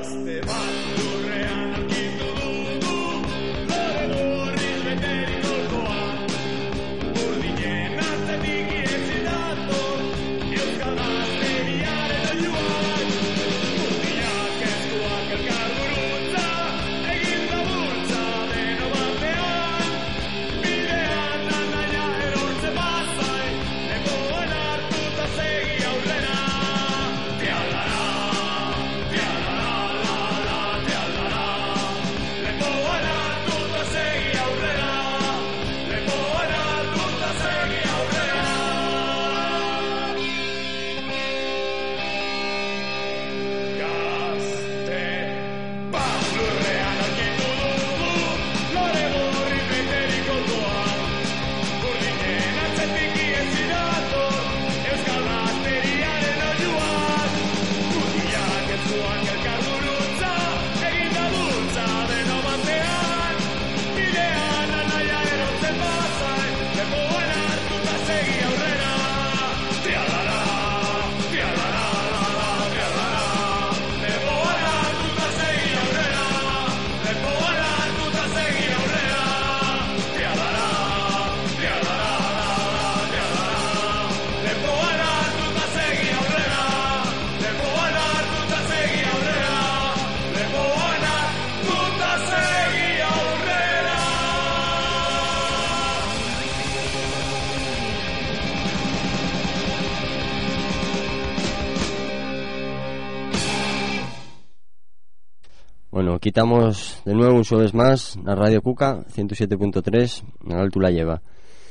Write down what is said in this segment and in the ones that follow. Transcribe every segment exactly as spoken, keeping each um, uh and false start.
Bueno, quitamos de nuevo un jueves más la Radio Cuca ciento siete punto tres, en Alto la lleva.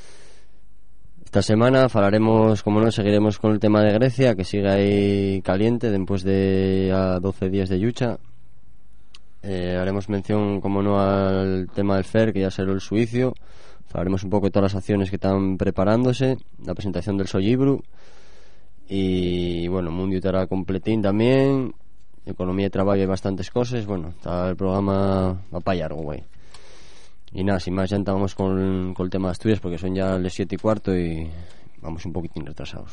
Esta semana falaremos, como no, seguiremos con el tema de Grecia, que sigue ahí caliente después de ya doce días de lucha. Eh, haremos mención, como no, al tema del F E R, que ya será el suicio. Falaremos un poco de todas las acciones que están preparándose, la presentación del Sollibru y, bueno, Mundio estará completín también. Economía de trabajo y bastantes cosas. Bueno, está el programa va para largo, güey. Y nada, sin más ya entramos con, con el tema de Asturias, porque son ya las siete y cuarto y vamos un poquitín retrasados.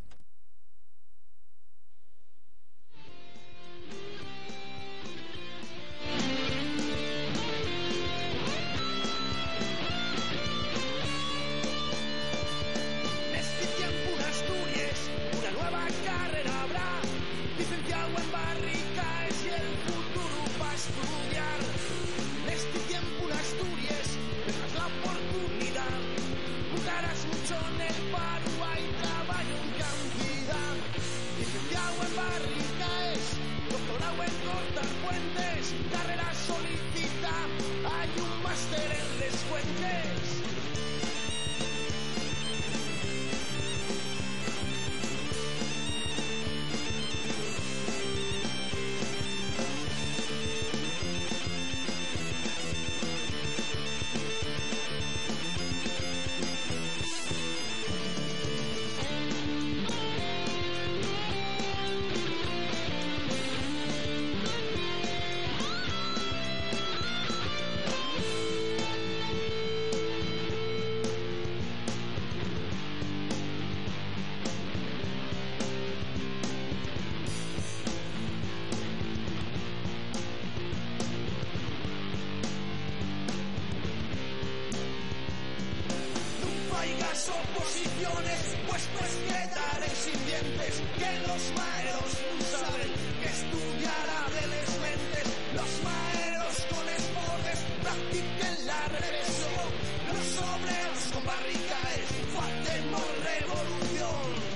Oposiciones, pues pues quedaré sin dientes, que los maeros saben que estudiar a les mentes, los maeros con esportes practiquen la represión, los obreros con barricaes hacemos revolución.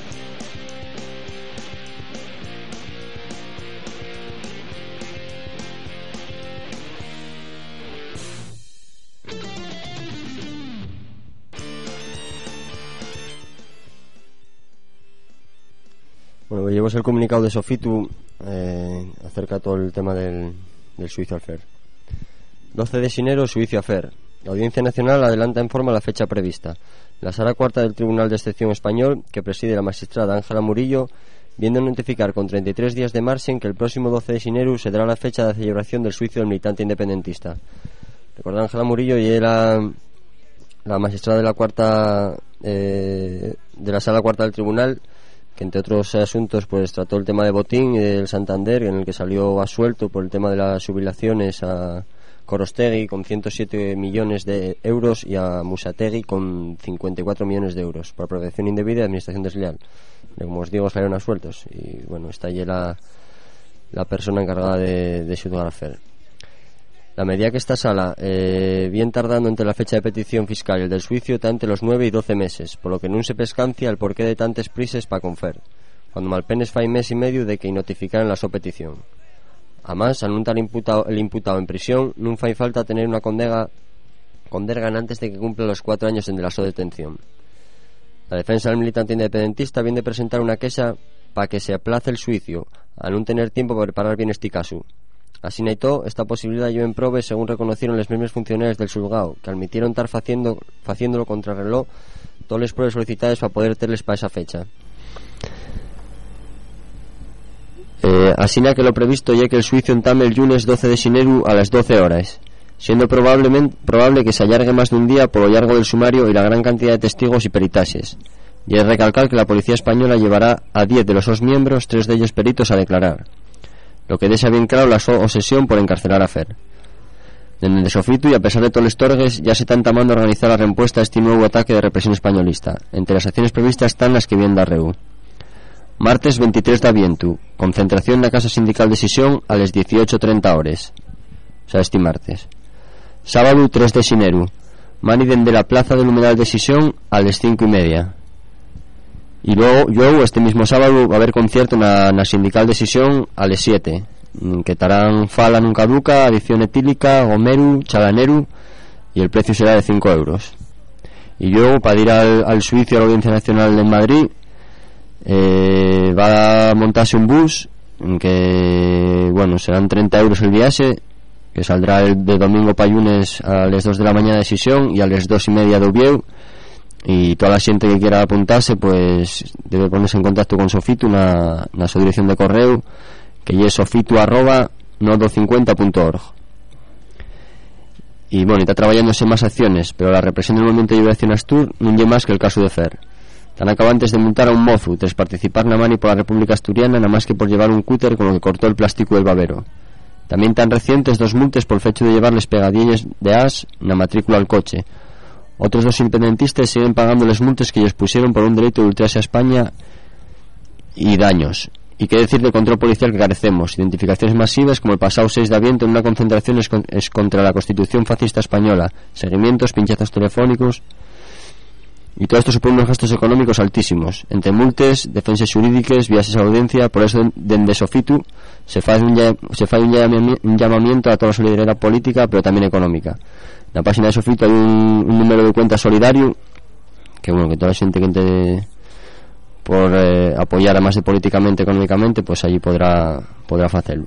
Bueno, llevamos el comunicado de Sofitu eh, acerca de todo el tema del, del Suizo al F E R. doce de enero, Suizo a F E R. La Audiencia Nacional adelanta en forma la fecha prevista. La Sala Cuarta del Tribunal de Excepción Español, que preside la magistrada Ángela Murillo, viene a notificar con treinta y tres días de margen que el próximo doce de enero se dará la fecha de celebración del suizo del militante independentista. Recordad, Ángela Murillo y era la magistrada de la cuarta eh, de la Sala Cuarta del Tribunal, que entre otros asuntos pues trató el tema de Botín y del Santander, en el que salió absuelto por el tema de las jubilaciones a Korostegui con ciento siete millones de euros y a Musategui con cincuenta y cuatro millones de euros por protección indebida y administración desleal. Como os digo, salieron absueltos y bueno, está allí la, la persona encargada de, de juzgar a Fer. La medida que esta sala, eh, bien tardando entre la fecha de petición fiscal y el del juicio, está entre los nueve y doce meses, por lo que no se pescancia el porqué de tantes prises pa con Fer, cuando malpenes fai mes y medio de que notificaran la so petición. Además, al no estar imputado, el imputado en prisión, no fai falta tener una condena, condergan antes de que cumpla los cuatro años de la so detención. La defensa del militante independentista viene de presentar una queja para que se aplace el juicio, a no tener tiempo para preparar bien este caso. Así neitó, esta posibilidad yo en probe según reconocieron los mismos funcionarios del xulgao, que admitieron estar faciendo, faciéndolo contra reloj todas las pruebas solicitadas para poder tenerles para esa fecha. Eh, así na que lo previsto ya que el juicio entame el lunes doce de xineru a las doce horas, siendo probablemente probable que se allargue más de un día por lo largo del sumario y la gran cantidad de testigos y peritajes. Y es recalcar que la policía española llevará a diez de los dos miembros, tres de ellos peritos, a declarar, lo que deja bien claro la so obsesión por encarcelar a Fer. Desde el sofrito y a pesar de todos los torgues, ya se está entamando a organizar la respuesta a este nuevo ataque de represión españolista. Entre las acciones previstas están las que viene da Reu. Martes veintitrés de avientu, concentración en la Casa Sindical de Sisión a las dieciocho treinta horas, o sea, este martes. Sábado tres de xineru, mani dende la Plaza del Humedal de Sisión a las cinco y media. Y luego, luego este mismo sábado va a haber concierto en la, en la Sindical de Sisión a las siete, que estarán Fala Nunca Duca, Adicción Etílica, Gomeru, Chalaneru, y el precio será de cinco euros. Y luego, para ir al, al juicio a la Audiencia Nacional en Madrid, eh, va a montarse un bus que, bueno, serán treinta euros el viaje, que saldrá el, de domingo para lunes a las dos de la mañana de Sisión y a las dos y media de Ubieu. Y toda la gente que quiera apuntarse pues debe ponerse en contacto con Sofitu na, na su dirección de correo, que es sofitu arroba nodo cincuenta punto org. Y bueno, está traballándose más acciones, pero la represión del movimiento de liberación Astur non lle más que el caso de Fer. Tan acabantes de multar a un mozu tras participar na mani por la República Asturiana, nada más que por llevar un cúter con lo que cortó el plástico del babero. También tan recientes dos multes por el hecho de llevarles pegadillas de as na matrícula al coche. Otros dos independentistas siguen pagando las multas que ellos pusieron por un delito de ultraje a España y daños. Y qué decir de control policial que carecemos, identificaciones masivas como el pasado seis de aviento en una concentración es, con, es contra la Constitución fascista española, seguimientos, pinchazos telefónicos, y todo esto supone unos gastos económicos altísimos, entre multas, defensas jurídicas, viajes a audiencia. Por eso dende Sofitu se fa un, se fa un, un llamamiento a toda la solidaridad política, pero también económica. En la página de Sofitu hay un, un número de cuenta solidario que bueno, que toda la gente que entre por eh, apoyar además de políticamente, económicamente, pues allí podrá podrá hacerlo.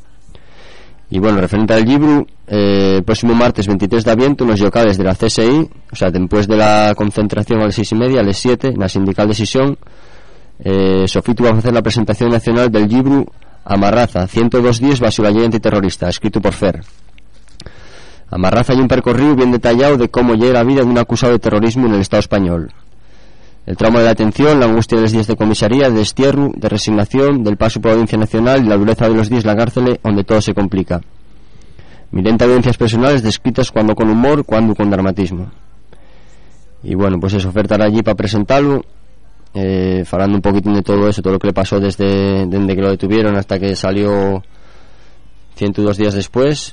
Y bueno, referente al libro, eh, el próximo martes veintitrés de aviento en los locales de la C S I, o sea, después de la concentración a las seis y media, a las siete, en la Sindical de Sisión, eh, Sofitu va a hacer la presentación nacional del libro Amarraza, ciento dos días bajo la ley antiterrorista, escrito por Fer. Amarraza hay un percorrido bien detallado de cómo llega la vida de un acusado de terrorismo en el Estado español. El trauma de la atención, la angustia de los días de comisaría, de destierro, de resignación, del paso por la Audiencia Nacional y la dureza de los días en la cárcel, donde todo se complica. Mirenta evidencias personales descritas cuando con humor, cuando con dramatismo. Y bueno, pues eso, ofertar allí para presentarlo, eh, hablando un poquitín de todo eso, todo lo que le pasó desde, desde que lo detuvieron hasta que salió ciento dos días después.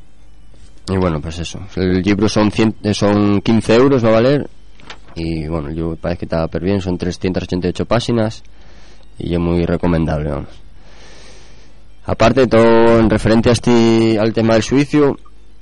Y bueno, pues eso, el libro son, cien, son quince euros, va a valer. Y bueno, el libro parece que está per bien, son trescientas ochenta y ocho páginas y es muy recomendable, vamos. Aparte de todo, en referencia a este, al tema del juicio,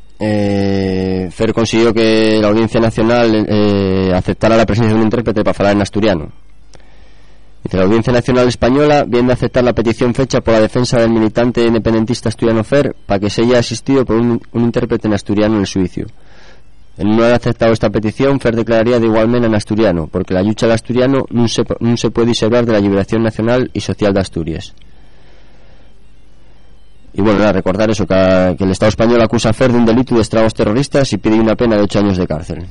eh, Fer consiguió que la Audiencia Nacional eh, aceptara la presencia de un intérprete para hablar en asturiano. Dice: la Audiencia Nacional Española viene a aceptar la petición fecha por la defensa del militante independentista asturiano Fer para que se haya asistido por un, un intérprete en asturiano en el juicio. En no haber aceptado esta petición, Fer declararía de igualmente en asturiano, porque la lucha del asturiano no se, no se puede diservar de la liberación nacional y social de Asturias. Y bueno, nada, recordar eso, que, que el Estado español acusa a Fer de un delito de estragos terroristas y pide una pena de ocho años de cárcel.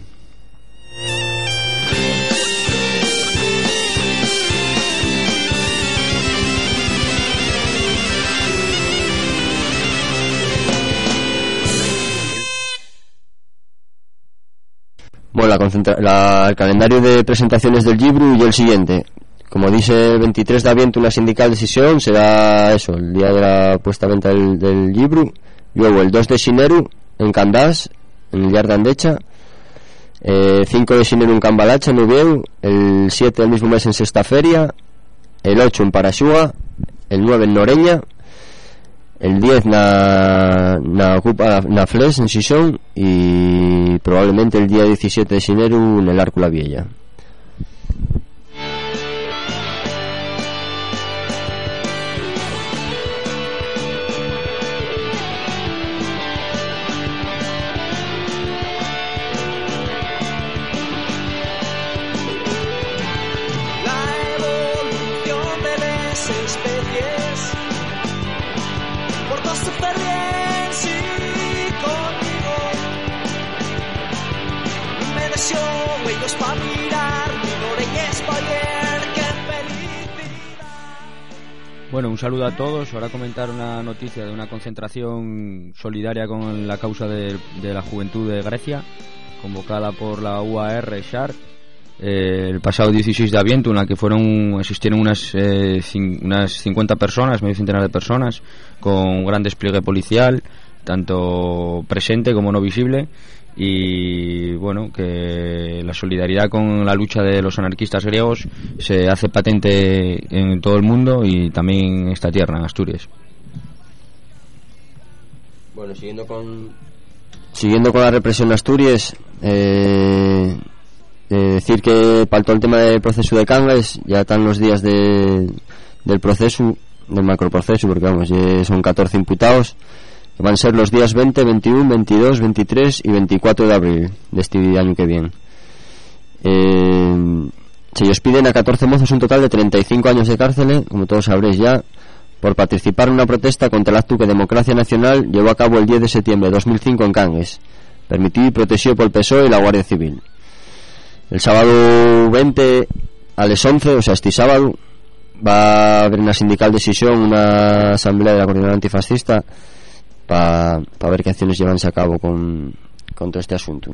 bueno, la, concentra- la el calendario de presentaciones del Libro y el siguiente. Como dice, el veintitrés de aviento una sindical decisión, será eso, el día de la puesta a venta del, del Libro. Luego el dos de xineru en Candás, en el Llar d'Andecha. Eh, cinco de xineru en Cambalacha, en Uvieu. El siete del mismo mes en Sexta Feria. El ocho en Paraxúa. El nueve en Noreña. El diez na, na ocupa na Fles en Xixón. Y probablemente el día diecisiete de xineru en el Arco La Viella. Bueno, un saludo a todos. Ahora comentar una noticia de una concentración solidaria con la causa de, de la juventud de Grecia, convocada por la U A R Shar eh, el pasado dieciséis de aviento, en la que fueron asistieron unas eh, cin, unas cincuenta personas, medio centenar de personas, con un gran despliegue policial, tanto presente como no visible. Y bueno, que la solidaridad con la lucha de los anarquistas griegos se hace patente en todo el mundo y también en esta tierra, en Asturias. Bueno, siguiendo con siguiendo con la represión en Asturias, eh, eh, decir que para todo el tema del proceso de Cangas ya están los días de, del proceso, del macroproceso, porque vamos, ya son catorce imputados. Van a ser los días veinte, veintiuno, veintidós, veintitrés y veinticuatro de abril de este año que viene. Eh, se ellos piden a catorce mozos un total de treinta y cinco años de cárcel, como todos sabréis ya, por participar en una protesta contra el acto que Democracia Nacional llevó a cabo el diez de septiembre de dos mil cinco en Cangas, permitido y protegido por el P S O E y la Guardia Civil. El sábado veinte a las once, o sea, este sábado, va a haber una sindical decisión, una asamblea de la Coordinadora Antifascista, para pa ver qué acciones llevanse a cabo con, con todo este asunto.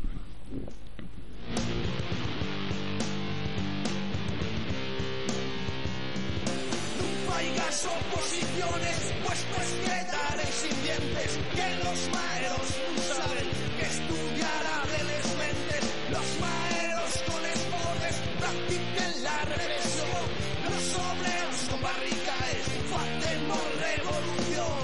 No haigas oposiciones, pues pues quedaréis sin dientes, que los maeros no saben que estudiar de les mentes, los maeros con esporres practiquen la represión, los obreros con barricaes facemos revolución.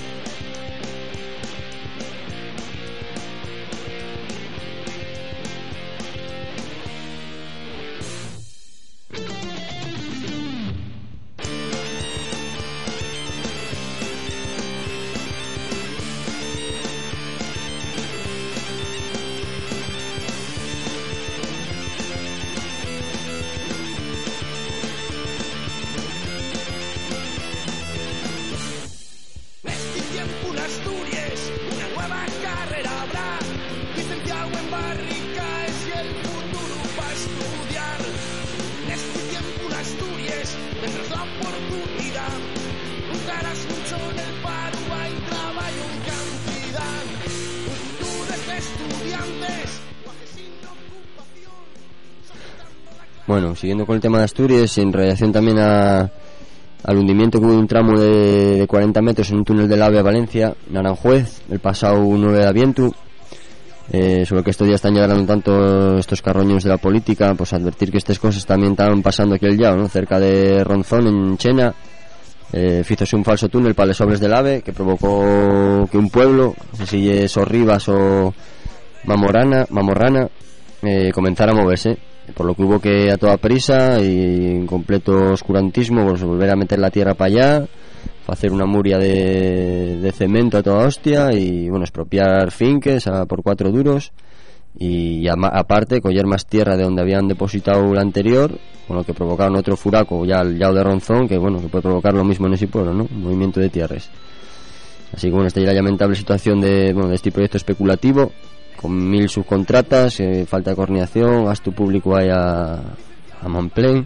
Bueno, siguiendo con el tema de Asturias, en relación también a, al hundimiento que hubo de un tramo de, de cuarenta metros en un túnel del AVE a Valencia, en Aranjuez, el pasado nueve de aviento, eh, sobre que estos días están llegando tanto estos carroños de la política, pues advertir que estas cosas también están pasando aquí el Llao, ¿no? Cerca de Ronzón, en Chena, eh, fízose un falso túnel para los obres del AVE que provocó que un pueblo, no sé si es Orribas o Mamorana, Mamorrana, eh, comenzara a moverse, por lo que hubo que a toda prisa y en completo oscurantismo pues volver a meter la tierra para allá, hacer una muria de, de cemento a toda hostia y bueno, expropiar finques a, por cuatro duros y, y a, aparte coger más tierra de donde habían depositado la anterior, con lo que provocaron otro furaco ya al Llao de Ronzón, que bueno, que puede provocar lo mismo en ese pueblo, ¿no? Un movimiento de tierras. Así que bueno, esta es la lamentable situación de, bueno, de este proyecto especulativo, con mil subcontratas, eh, falta de coordinación, gasto público ahí a, a manplén.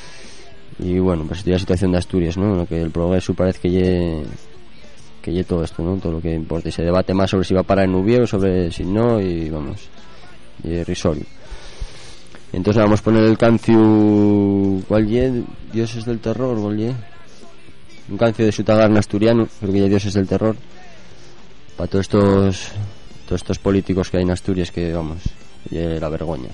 Y bueno, pues esta es la situación de Asturias, ¿no? Lo que el progreso parece que lle, que lle todo esto, ¿no? Todo lo que importa. Y se debate más sobre si va a parar en Uvieu, sobre si no, y vamos, y es risorio. Entonces vamos a poner el cancio, ¿cuál ye? Dioses del terror, ¿cuál ye? Un cancio de Sutagarna asturiano, creo que ya Dioses del terror, para todos estos todos estos políticos que hay en Asturias, que vamos, ye la vergoña.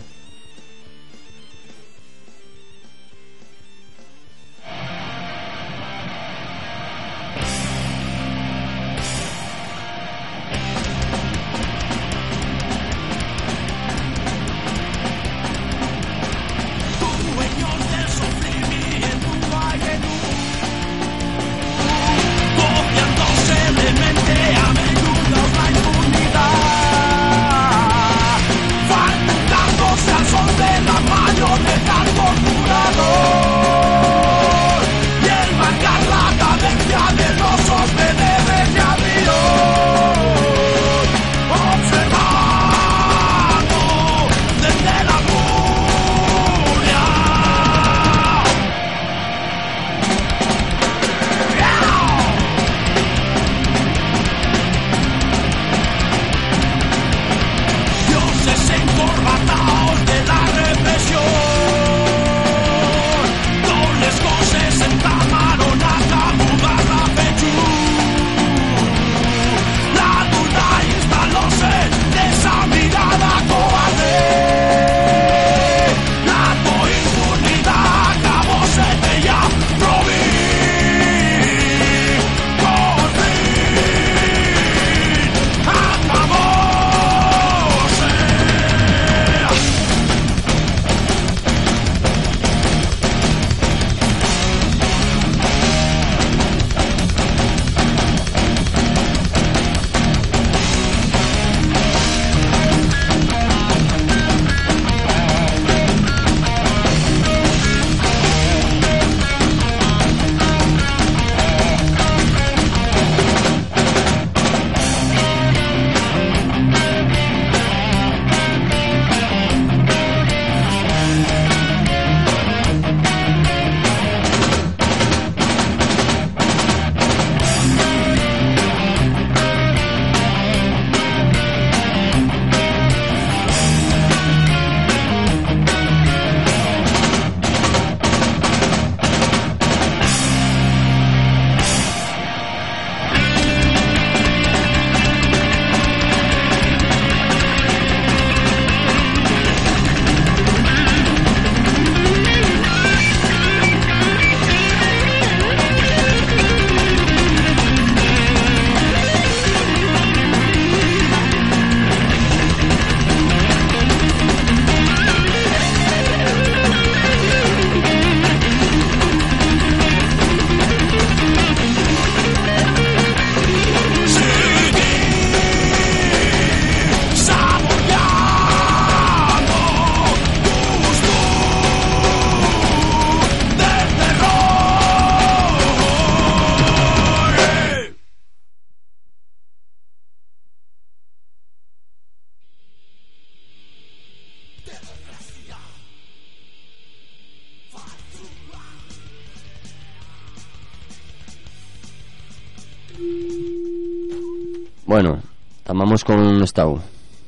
Bueno, tomamos con Estado.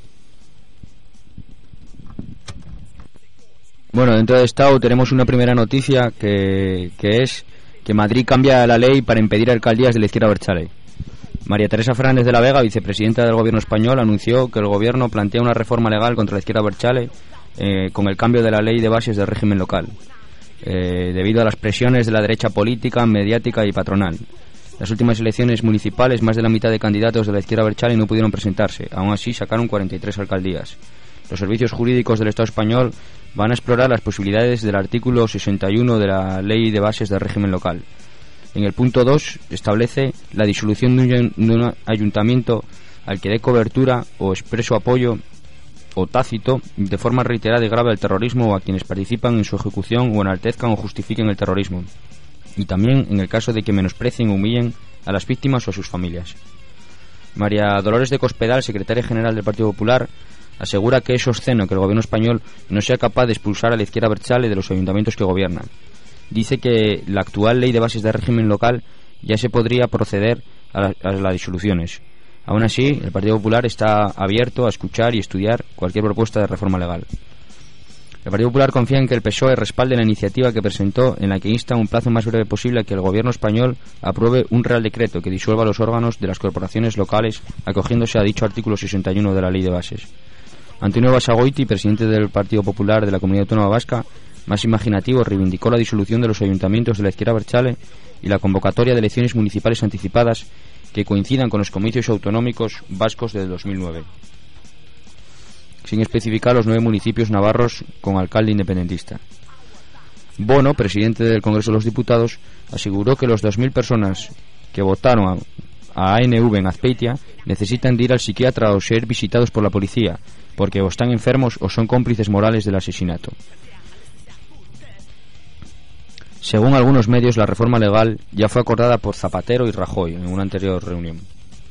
Bueno, dentro de Estado tenemos una primera noticia que, que es que Madrid cambia la ley para impedir alcaldías de la izquierda Berchale. María Teresa Fernández de la Vega, vicepresidenta del gobierno español, anunció que el gobierno plantea una reforma legal contra la izquierda Berchale eh, con el cambio de la ley de bases del régimen local, eh, debido a las presiones de la derecha política, mediática y patronal. Las últimas elecciones municipales, más de la mitad de candidatos de la izquierda Berchale no pudieron presentarse. Aún así, sacaron cuarenta y tres alcaldías. Los servicios jurídicos del Estado español van a explorar las posibilidades del artículo sesenta y uno de la Ley de Bases del Régimen Local. En el punto dos establece la disolución de un, de un ayuntamiento al que dé cobertura o expreso apoyo o tácito de forma reiterada y grave al terrorismo o a quienes participan en su ejecución o enaltezcan o justifiquen el terrorismo, y también en el caso de que menosprecien o humillen a las víctimas o a sus familias. María Dolores de Cospedal, secretaria general del Partido Popular, asegura que es obsceno que el gobierno español no sea capaz de expulsar a la izquierda Berchale de los ayuntamientos que gobiernan. Dice que la actual ley de bases de régimen local ya se podría proceder a, la, a las disoluciones. Aún así, el Partido Popular está abierto a escuchar y estudiar cualquier propuesta de reforma legal. El Partido Popular confía en que el P S O E respalde la iniciativa que presentó, en la que insta un plazo más breve posible a que el gobierno español apruebe un real decreto que disuelva los órganos de las corporaciones locales, acogiéndose a dicho artículo sesenta y uno de la Ley de Bases. Antonio Basagoiti, presidente del Partido Popular de la Comunidad Autónoma Vasca, más imaginativo, reivindicó la disolución de los ayuntamientos de la izquierda abertzale y la convocatoria de elecciones municipales anticipadas que coincidan con los comicios autonómicos vascos de dos mil nueve, sin especificar los nueve municipios navarros con alcalde independentista. Bono, presidente del Congreso de los Diputados, aseguró que los dos mil personas que votaron a A N V en Azpeitia necesitan de ir al psiquiatra o ser visitados por la policía, porque o están enfermos o son cómplices morales del asesinato. Según algunos medios, la reforma legal ya fue acordada por Zapatero y Rajoy en una anterior reunión.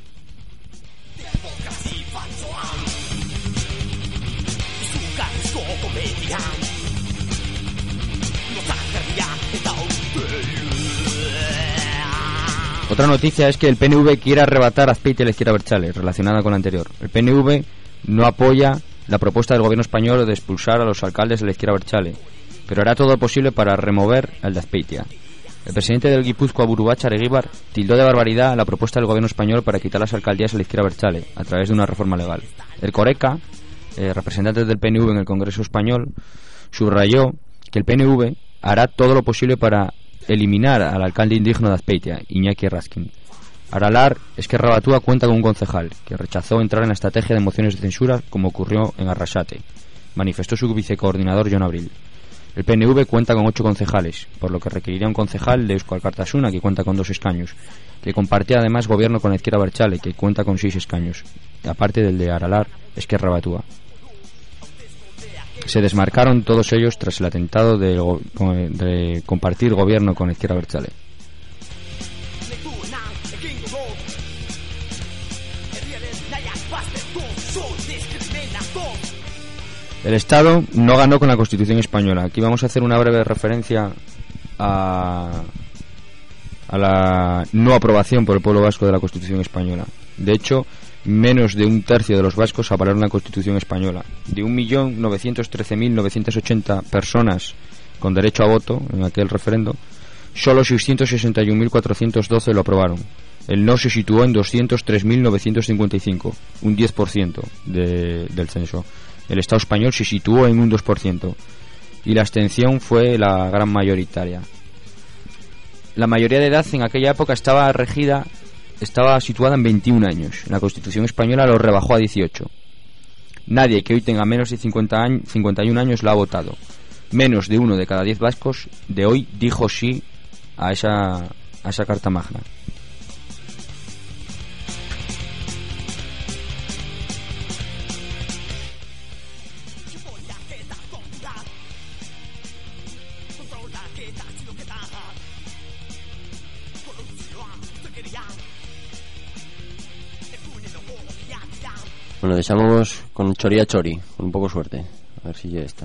Otra noticia es que el P N V quiere arrebatar Azpeitia a la izquierda abertzale, relacionada con la anterior. El P N V no apoya la propuesta del gobierno español de expulsar a los alcaldes de la izquierda abertzale, pero hará todo lo posible para remover al de Azpeitia. El presidente del Guipúzcoa, Burubacha Eguíbar, tildó de barbaridad la propuesta del gobierno español para quitar las alcaldías a la izquierda abertzale a través de una reforma legal. El Coreca, eh, representante del P N V en el Congreso español, subrayó que el P N V hará todo lo posible para eliminar al alcalde indigno de Azpeitia, Iñaki Errázquin. Aralar Esquerra Batúa cuenta con un concejal que rechazó entrar en la estrategia de mociones de censura, como ocurrió en Arrasate, manifestó su vicecoordinador Jon Abril. El P N V cuenta con ocho concejales, por lo que requeriría un concejal de Eusko Alkartasuna, que cuenta con dos escaños, que compartía además gobierno con la izquierda abertzale, que cuenta con seis escaños, aparte del de Aralar Esquerra Batúa. Se desmarcaron todos ellos tras el atentado de, de compartir gobierno con la izquierda abertzale. El Estado no ganó con la Constitución española. Aquí vamos a hacer una breve referencia a, a la no aprobación por el pueblo vasco de la Constitución española. De hecho, menos de un tercio de los vascos avalaron la Constitución española. De un millón novecientos trece mil novecientos ochenta personas con derecho a voto en aquel referendo, solo seiscientos sesenta y un mil cuatrocientos doce lo aprobaron. El no se situó en doscientos tres mil novecientos cincuenta y cinco, un diez por ciento de, del censo. El Estado español se situó en un dos por ciento y la abstención fue la gran mayoritaria. La mayoría de edad en aquella época estaba regida, estaba situada en veintiún años. La Constitución española lo rebajó a dieciocho. Nadie que hoy tenga menos de cincuenta años, cincuenta y un años la ha votado. Menos de uno de cada diez vascos de hoy dijo sí a esa, a esa Carta Magna. Bueno, deseamos con Chori a Chori, con un poco de suerte. A ver si ya está.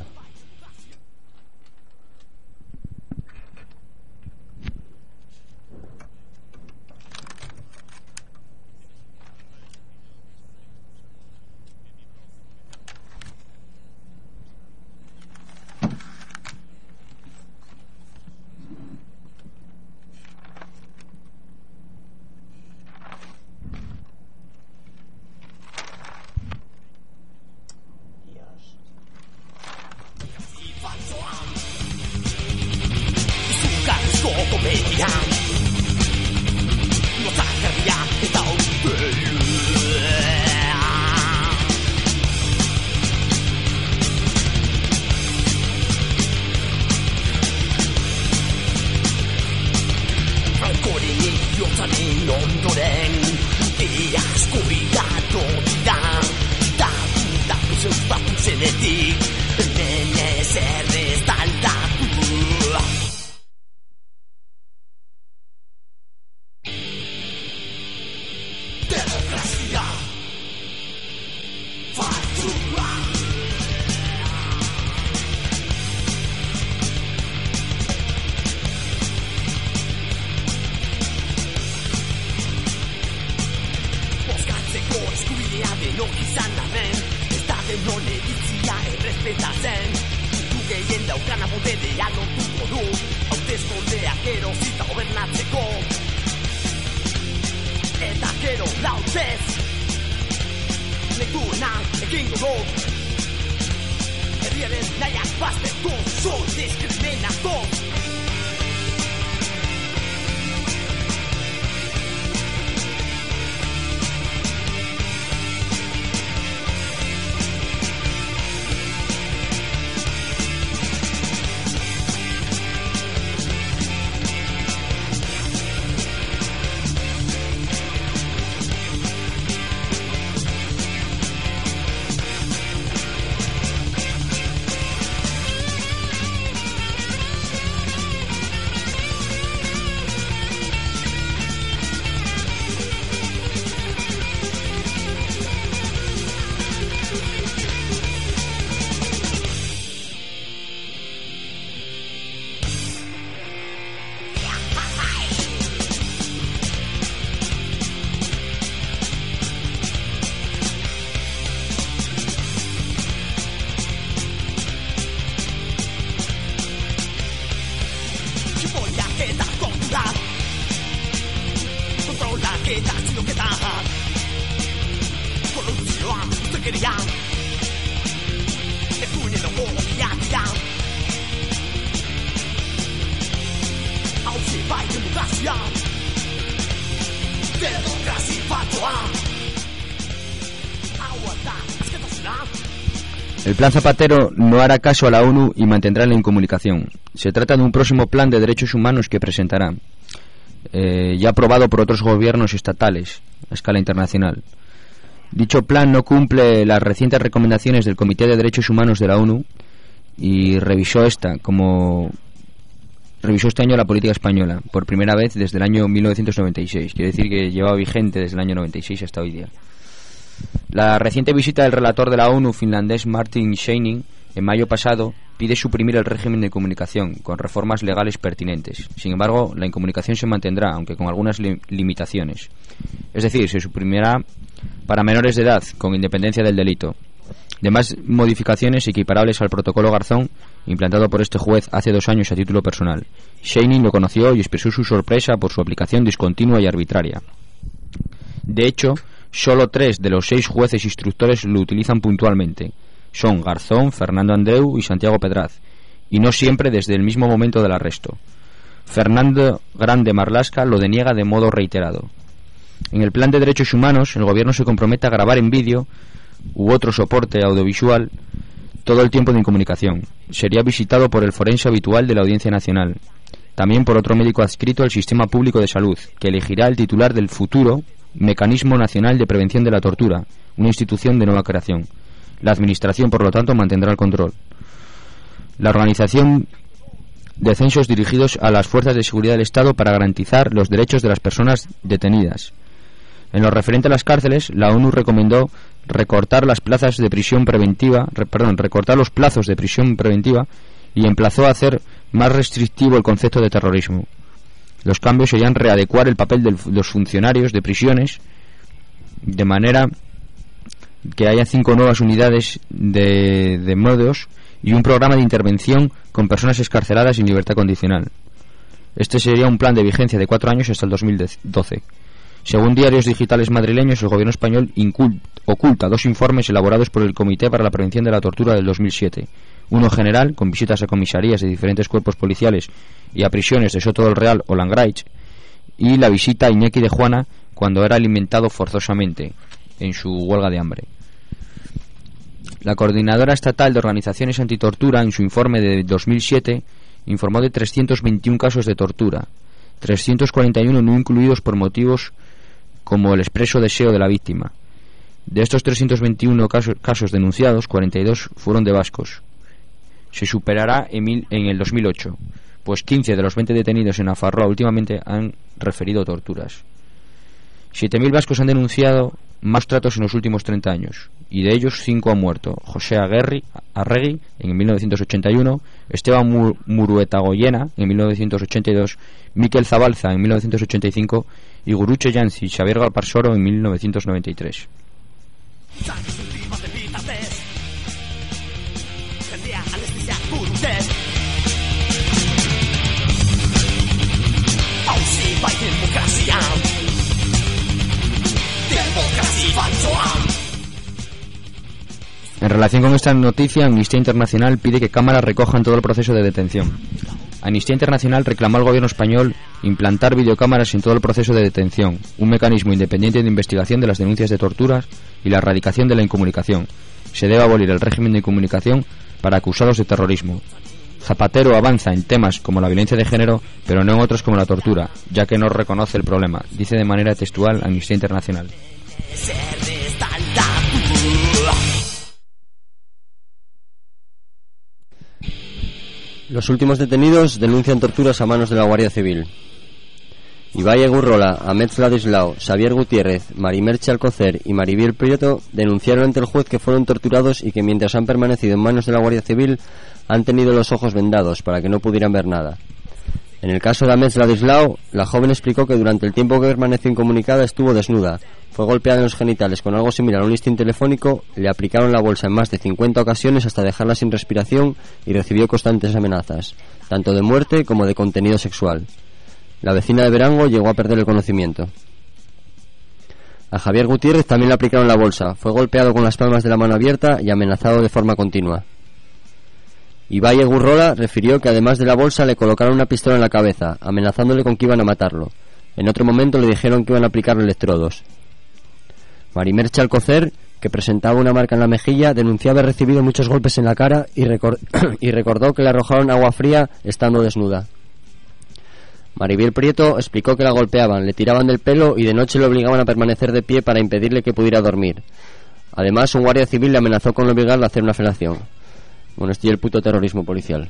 gehien daukana boterea lortuko du hauteskundeak erosita gobernatzeko eta gero lautez lektuena egingo du herriaren nahiak baztertu zu diskriminatu. El Plan Zapatero no hará caso a la ONU y mantendrá la incomunicación. Se trata de un próximo plan de derechos humanos que presentará, eh, ya aprobado por otros gobiernos estatales a escala internacional. Dicho plan no cumple las recientes recomendaciones del Comité de Derechos Humanos de la ONU y revisó esta como revisó este año la política española por primera vez desde el año mil novecientos noventa y seis. Quiere decir que llevaba vigente desde el año noventa y seis hasta hoy día. La reciente visita del relator de la ONU finlandés Martin Scheinin en mayo pasado pide suprimir el régimen de comunicación con reformas legales pertinentes. Sin embargo, la incomunicación se mantendrá, aunque con algunas li- limitaciones. Es decir, se suprimirá para menores de edad, con independencia del delito. Demás modificaciones equiparables al protocolo Garzón, implantado por este juez hace dos años a título personal. Scheinin lo conoció y expresó su sorpresa por su aplicación discontinua y arbitraria. De hecho, solo tres de los seis jueces instructores lo utilizan puntualmente. Son Garzón, Fernando Andreu y Santiago Pedraz, y no siempre desde el mismo momento del arresto. Fernando Grande Marlaska lo deniega de modo reiterado. En el Plan de Derechos Humanos, el gobierno se compromete a grabar en vídeo u otro soporte audiovisual todo el tiempo de incomunicación. Sería visitado por el forense habitual de la Audiencia Nacional, también por otro médico adscrito al Sistema Público de Salud, que elegirá el titular del futuro Mecanismo Nacional de Prevención de la Tortura, una institución de nueva creación. La Administración, por lo tanto, mantendrá el control. La organización de censos dirigidos a las fuerzas de seguridad del Estado para garantizar los derechos de las personas detenidas. En lo referente a las cárceles, la ONU recomendó recortar las plazas de prisión preventiva, re, perdón, recortar los plazos de prisión preventiva y emplazó a hacer más restrictivo el concepto de terrorismo. Los cambios serían readecuar el papel de los funcionarios de prisiones de manera que haya cinco nuevas unidades de, de modos y un programa de intervención con personas excarceladas en libertad condicional. Este sería un plan de vigencia de cuatro años hasta el dos mil doce. Según diarios digitales madrileños, el gobierno español incult, oculta dos informes elaborados por el Comité para la Prevención de la Tortura del dos mil siete. Uno general, con visitas a comisarías de diferentes cuerpos policiales y a prisiones de Soto del Real o Langraiz, y la visita a Iñaki de Juana cuando era alimentado forzosamente en su huelga de hambre. La Coordinadora Estatal de Organizaciones Antitortura, en su informe de dos mil siete, informó de trescientos veintiún casos de tortura, trescientos cuarenta y uno no incluidos por motivos como el expreso deseo de la víctima. De estos trescientos veintiuno casos, casos denunciados, cuarenta y dos fueron de vascos. Se superará en, mil, en el dos mil ocho, pues quince de los veinte detenidos en Nafarroa últimamente han referido torturas. siete mil vascos han denunciado más tratos en los últimos treinta años, y de ellos cinco han muerto: José Aguerri, Arregui en mil novecientos ochenta y uno, Esteban Mur, Muruetagoyena en mil novecientos ochenta y dos, Miquel Zabalza en mil novecientos ochenta y cinco y Guruche Yanzi y Xavier Galparsoro en mil novecientos noventa y tres. Jendeak anestesiak buru Reset. Aussiebei Demokratia. Demokratie falsoam. En relación con esta noticia, Amnistía Internacional pide que cámaras recojan todo el proceso de detención. Amnistía Internacional reclamó al gobierno español implantar videocámaras en todo el proceso de detención, un mecanismo independiente de investigación de las denuncias de torturas y la erradicación de la incomunicación. Se debe abolir el régimen de incomunicación para acusados de terrorismo. Zapatero avanza en temas como la violencia de género, pero no en otros como la tortura, ya que no reconoce el problema, dice de manera textual Amnistía Internacional. Los últimos detenidos denuncian torturas a manos de la Guardia Civil. Ibai Egurrola, Ahmed Vladislao, Xavier Gutiérrez, Marimerche Alcocer y Maribel Prieto denunciaron ante el juez que fueron torturados y que mientras han permanecido en manos de la Guardia Civil han tenido los ojos vendados para que no pudieran ver nada. En el caso de Ahmed Vladislao, la joven explicó que durante el tiempo que permaneció incomunicada estuvo desnuda, fue golpeada en los genitales con algo similar a un listín telefónico, le aplicaron la bolsa en más de cincuenta ocasiones hasta dejarla sin respiración y recibió constantes amenazas, tanto de muerte como de contenido sexual. La vecina de Verango llegó a perder el conocimiento. A Javier Gutiérrez también le aplicaron la bolsa, fue golpeado con las palmas de la mano abierta y amenazado de forma continua. Ibai Egurrola refirió que además de la bolsa le colocaron una pistola en la cabeza, amenazándole con que iban a matarlo. En otro momento le dijeron que iban a aplicarle electrodos. Marimerche Alcocer, que presentaba una marca en la mejilla, denunció haber recibido muchos golpes en la cara y, record- y recordó que le arrojaron agua fría estando desnuda. Maribel Prieto explicó que la golpeaban, le tiraban del pelo y de noche le obligaban a permanecer de pie para impedirle que pudiera dormir. Además, un guardia civil le amenazó con obligarle a hacer una felación. Bueno, esto y el puto terrorismo policial.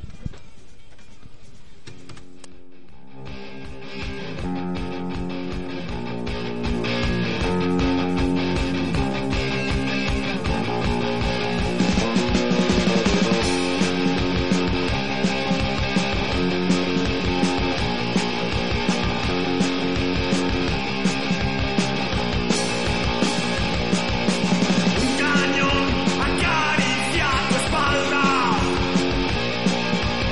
Un cañón acaricia tu espalda.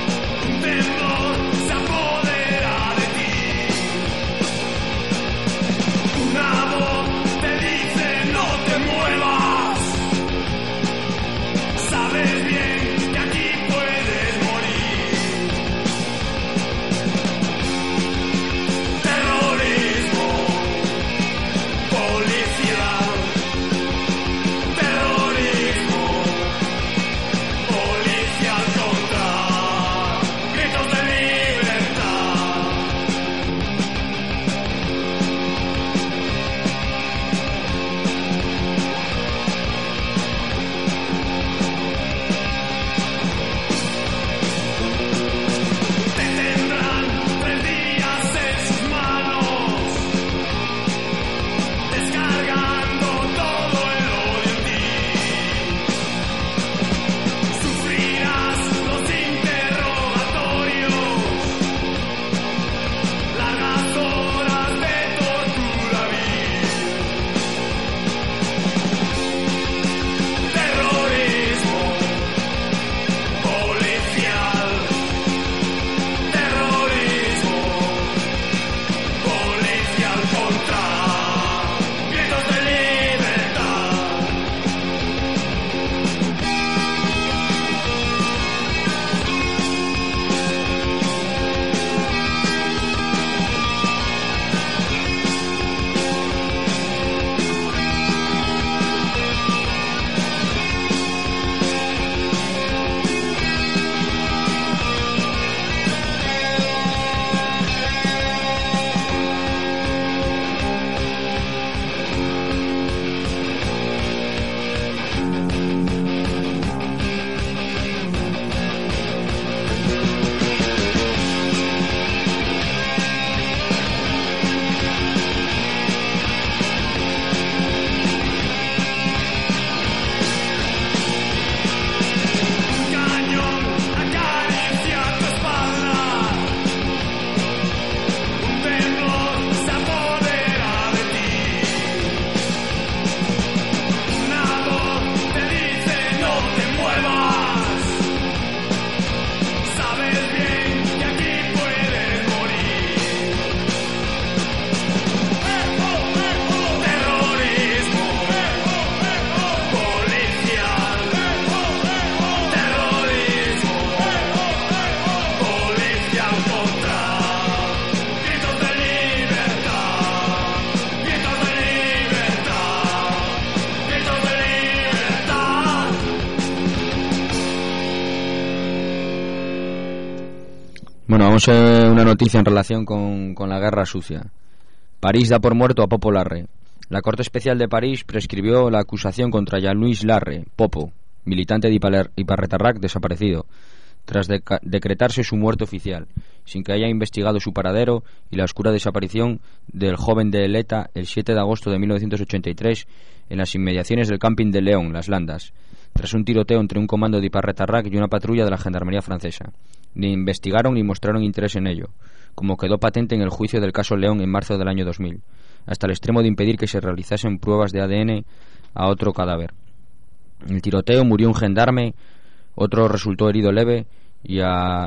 Bueno, vamos a una noticia en relación con, con la guerra sucia. París da por muerto a Popo Larre. La Corte Especial de París prescribió la acusación contra Jean-Louis Larre, Popo, militante de Iparretarrak desaparecido, tras de decretarse su muerte oficial, sin que haya investigado su paradero y la oscura desaparición del joven de Eleta el siete de agosto de mil novecientos ochenta y tres en las inmediaciones del camping de León, Las Landas, tras un tiroteo entre un comando de Iparretarrak y una patrulla de la Gendarmería francesa. Ni investigaron ni mostraron interés en ello, como quedó patente en el juicio del caso León en marzo del año dos mil, hasta el extremo de impedir que se realizasen pruebas de A D N a otro cadáver. En el tiroteo murió un gendarme, otro resultó herido leve y a,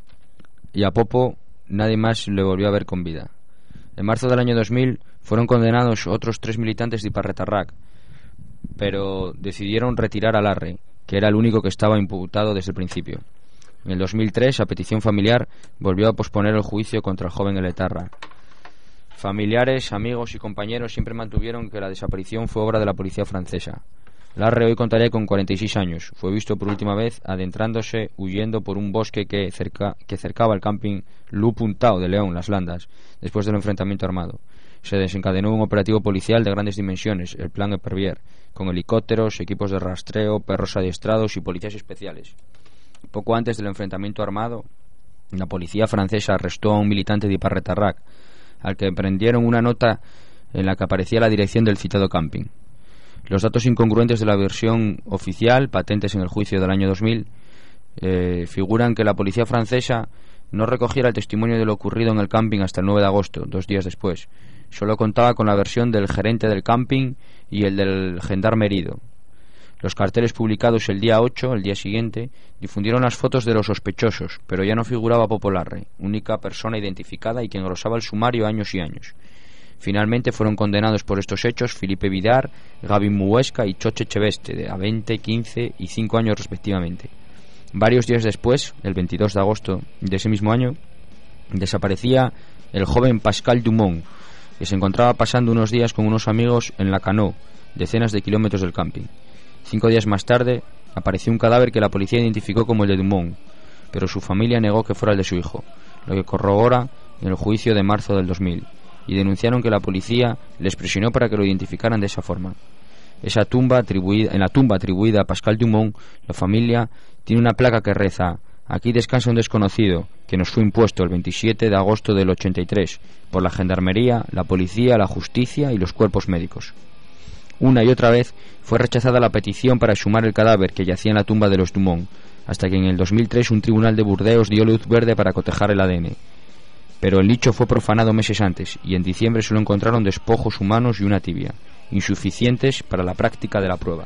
y a Popo nadie más le volvió a ver con vida. En marzo del año dos mil fueron condenados otros tres militantes de Iparretarrak, pero decidieron retirar a Larre, que era el único que estaba imputado desde el principio. En el dos mil tres, a petición familiar, volvió a posponer el juicio contra el joven Eletarra. Familiares, amigos y compañeros siempre mantuvieron que la desaparición fue obra de la policía francesa. Larre hoy contaría con cuarenta y seis años. Fue visto por última vez adentrándose, huyendo por un bosque que, cerca, que cercaba el camping Lu Puntao de León, Las Landas, después del enfrentamiento armado. Se desencadenó un operativo policial de grandes dimensiones, el Plan Epervier, con helicópteros, equipos de rastreo, perros adiestrados y policías especiales. Poco antes del enfrentamiento armado, la policía francesa arrestó a un militante de Iparretarrak, al que prendieron una nota en la que aparecía la dirección del citado camping. Los datos incongruentes de la versión oficial, patentes en el juicio del año dos mil, eh, figuran que la policía francesa no recogiera el testimonio de lo ocurrido en el camping hasta el nueve de agosto, dos días después. Solo contaba con la versión del gerente del camping y el del gendarme herido. Los carteles publicados el día ocho, el día siguiente, difundieron las fotos de los sospechosos, pero ya no figuraba Popo Larre, única persona identificada y que engrosaba el sumario años y años. Finalmente fueron condenados por estos hechos Felipe Vidar, Gaby Muesca y Choche Cheveste, de a veinte, quince y cinco años respectivamente. Varios días después, el veintidós de agosto de ese mismo año, desaparecía el joven Pascal Dumont, que se encontraba pasando unos días con unos amigos en la Canoë, decenas de kilómetros del camping. Cinco días más tarde apareció un cadáver que la policía identificó como el de Dumont, pero su familia negó que fuera el de su hijo, lo que corrobora en el juicio de marzo del dos mil, y denunciaron que la policía les presionó para que lo identificaran de esa forma. Esa tumba atribuida, en la tumba atribuida a Pascal Dumont, la familia tiene una placa que reza: aquí descansa un desconocido que nos fue impuesto el veintisiete de agosto del ochenta y tres por la Gendarmería, la policía, la justicia y los cuerpos médicos. Una y otra vez fue rechazada la petición para exhumar el cadáver que yacía en la tumba de los Dumont, hasta que en el dos mil tres un tribunal de Burdeos dio luz verde para cotejar el A D N. Pero el nicho fue profanado meses antes, y en diciembre solo encontraron despojos humanos y una tibia, insuficientes para la práctica de la prueba.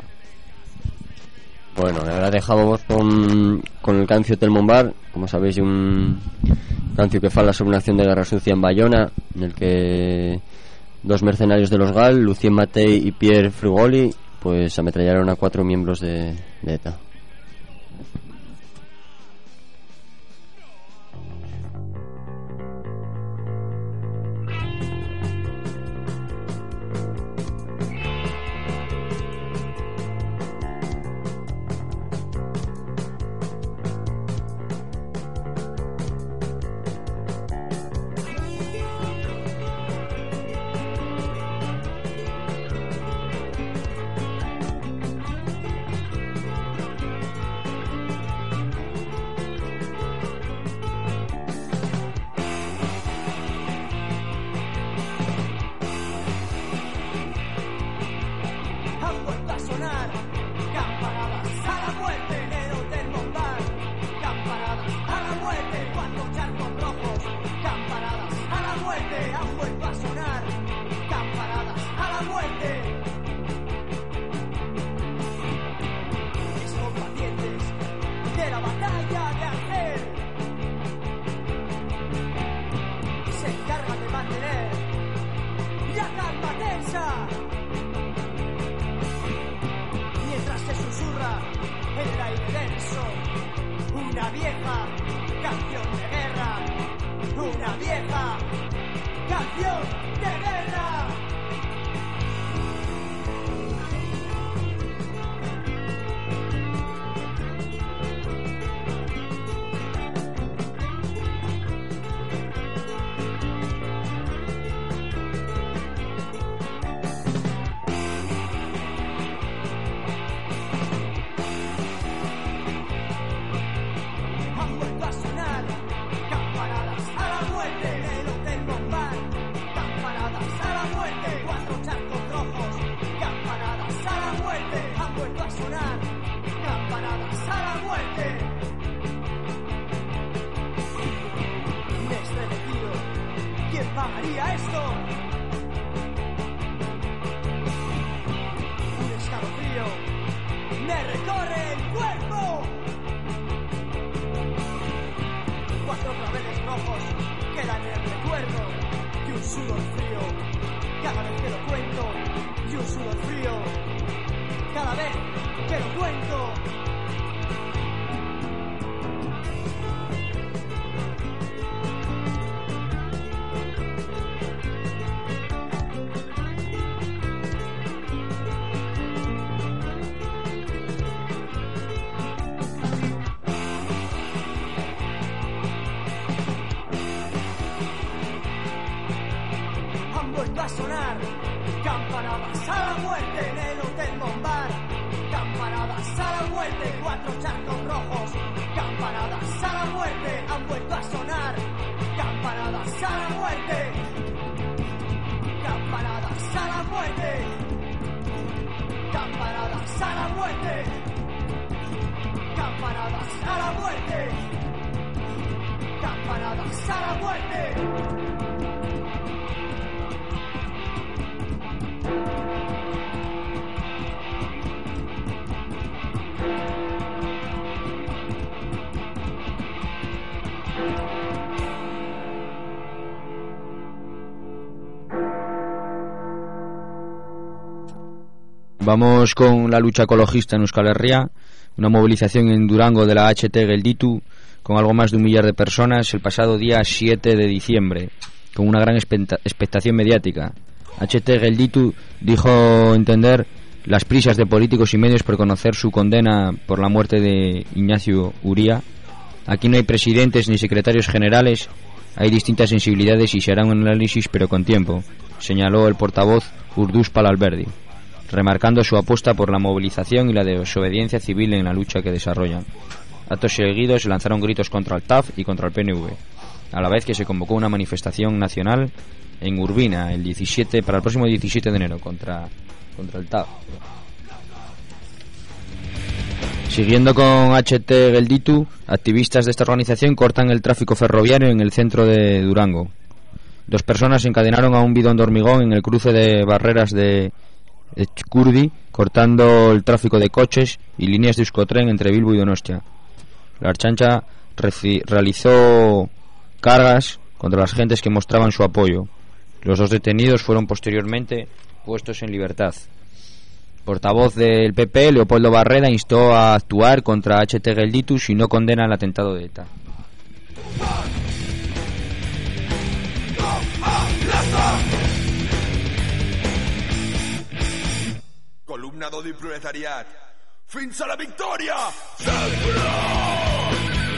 Bueno, ahora dejamos con, con el cancio Telmombar, como sabéis, un cancio que fala sobre una acción de guerra sucia en Bayona, en el que dos mercenarios de los G A L, Lucien Mattei y Pierre Frugoli, pues ametrallaron a cuatro miembros de, de ETA. pagaría esto. Un escalofrío me recorre el cuerpo. Cuatro claveles rojos quedan en el recuerdo y un sudor frío cada vez que lo cuento, y un sudor frío cada vez que lo cuento. Va a sonar campanadas a la muerte en el Hotel Bombar, campanadas a la muerte, cuatro charcos rojos, campanadas a la muerte, han vuelto a sonar campanadas a la muerte, campanadas a la muerte, campanadas a la muerte, campanadas a la muerte, campanadas a la muerte. Vamos con la lucha ecologista en Euskal Herria, una movilización en Durango de la H T Gelditu con algo más de un millar de personas el pasado día siete de diciembre, con una gran expectación mediática. H T Gelditu dijo entender las prisas de políticos y medios por conocer su condena por la muerte de Ignacio Uría. Aquí no hay presidentes ni secretarios generales, hay distintas sensibilidades y se hará un análisis pero con tiempo, señaló el portavoz Urduz Palalberdi, remarcando su apuesta por la movilización y la desobediencia civil en la lucha que desarrollan. Actos seguidos se lanzaron gritos contra el T A F y contra el P N V, a la vez que se convocó una manifestación nacional en Urbina el diecisiete para el próximo diecisiete de enero contra, contra el T A F. Siguiendo con H T Gelditu, activistas de esta organización cortan el tráfico ferroviario en el centro de Durango. Dos personas se encadenaron a un bidón de hormigón en el cruce de barreras de Echkurdi, cortando el tráfico de coches y líneas de Euskotren entre Bilbo y Donostia. La Ertzaintza realizó cargas contra las gentes que mostraban su apoyo. Los dos detenidos fueron posteriormente puestos en libertad. Portavoz del P P, Leopoldo Barreda, instó a actuar contra H T Gelditu si no condena el atentado de ETA. Columnado del proletariat, fins a la victòria! Sempre!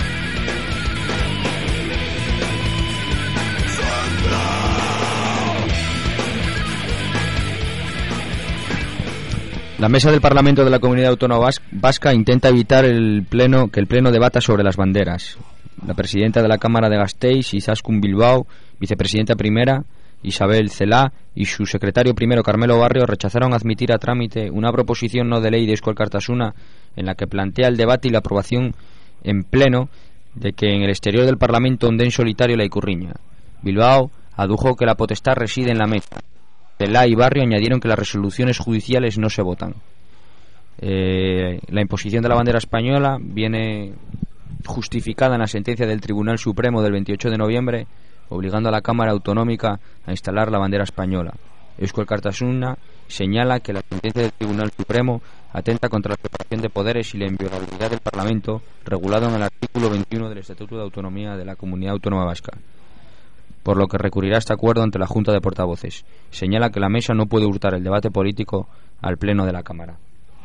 La mesa del Parlamento de la Comunidad Autónoma Vasca intenta evitar el pleno que el pleno debata sobre las banderas. La presidenta de la Cámara de Gasteiz, Izaskun Bilbao, vicepresidenta primera, Isabel Celá, y su secretario primero, Carmelo Barrio, rechazaron admitir a trámite una proposición no de ley de Eusko Alkartasuna en la que plantea el debate y la aprobación en pleno de que en el exterior del Parlamento onden solitario la Icurriña. Bilbao adujo que la potestad reside en la mesa. Celá y Barrio añadieron que las resoluciones judiciales no se votan. Eh, la imposición de la bandera española viene justificada en la sentencia del Tribunal Supremo del veintiocho de noviembre, obligando a la Cámara Autonómica a instalar la bandera española. Eusko Alkartasuna señala que la sentencia del Tribunal Supremo atenta contra la separación de poderes y la inviolabilidad del Parlamento, regulado en el artículo veintiuno del Estatuto de Autonomía de la Comunidad Autónoma Vasca, por lo que recurrirá a este acuerdo ante la Junta de Portavoces. Señala que la mesa no puede hurtar el debate político al Pleno de la Cámara.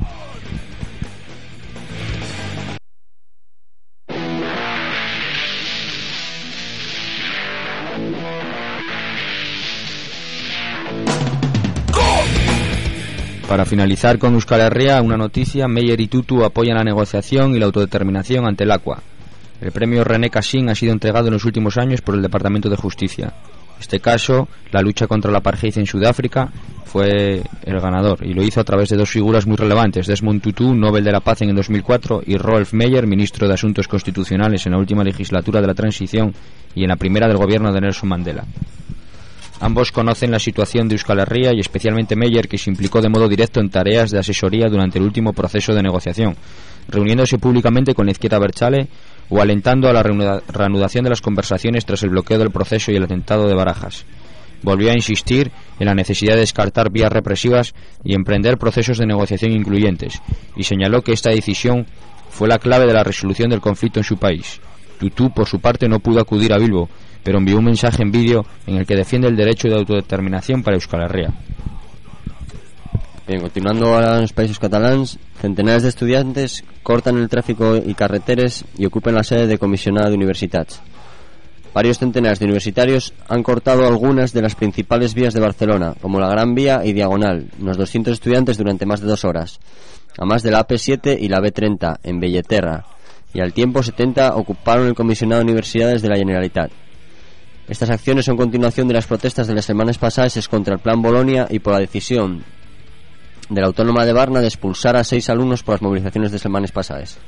Para finalizar con Euskal Herria, una noticia: Meyer y Tutu apoyan la negociación y la autodeterminación ante el A C U A. El premio René Cassin ha sido entregado en los últimos años por el Departamento de Justicia. En este caso, la lucha contra la apartheid en Sudáfrica fue el ganador, y lo hizo a través de dos figuras muy relevantes: Desmond Tutu, Nobel de la Paz en el dos mil cuatro, y Rolf Meyer, ministro de Asuntos Constitucionales en la última legislatura de la transición y en la primera del gobierno de Nelson Mandela. Ambos conocen la situación de Euskal Herria y especialmente Meyer, que se implicó de modo directo en tareas de asesoría durante el último proceso de negociación, reuniéndose públicamente con la izquierda abertzale o alentando a la reanudación de las conversaciones tras el bloqueo del proceso y el atentado de Barajas. Volvió a insistir en la necesidad de descartar vías represivas y emprender procesos de negociación incluyentes, y señaló que esta decisión fue la clave de la resolución del conflicto en su país. Tutu, por su parte, no pudo acudir a Bilbo, pero envió un mensaje en vídeo en el que defiende el derecho de autodeterminación para Euskal Herria. Bien, continuando ahora en los países catalans, centenares de estudiantes cortan el tráfico y carreteres y ocupan la sede de comisionada de universitats. Varios centenares de universitarios han cortado algunas de las principales vías de Barcelona, como la Gran Vía y Diagonal, unos doscientos estudiantes durante más de dos horas, además de la A P siete y la B treinta en Belleterra, y al tiempo setenta ocuparon el comisionado de universidades de la Generalitat. Estas acciones son continuación de las protestas de las semanas pasadas contra el Plan Bolonia y por la decisión de la Autónoma de Varna de expulsar a seis alumnos por las movilizaciones de semanas pasadas.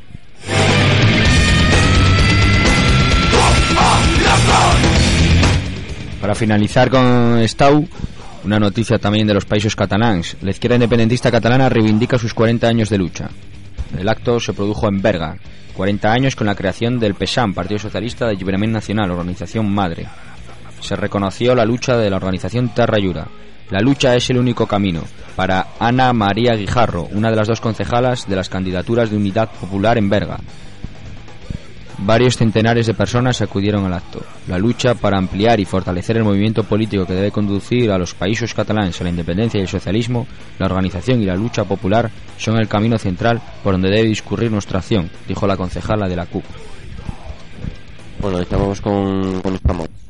Para finalizar con Stau, una noticia también de los países catalans. La izquierda independentista catalana reivindica sus cuarenta años de lucha. El acto se produjo en Berga, cuarenta años con la creación del P S A M, Partido Socialista de Alliberament Nacional, organización madre. Se reconoció la lucha de la organización Terra Llura. La lucha es el único camino, para Ana María Guijarro, una de las dos concejalas de las candidaturas de Unidad Popular en Berga. Varios centenares de personas acudieron al acto. La lucha para ampliar y fortalecer el movimiento político que debe conducir a los países catalanes a la independencia y el socialismo, la organización y la lucha popular son el camino central por donde debe discurrir nuestra acción, dijo la concejala de la C U P. Bueno, estamos con, con esta moto.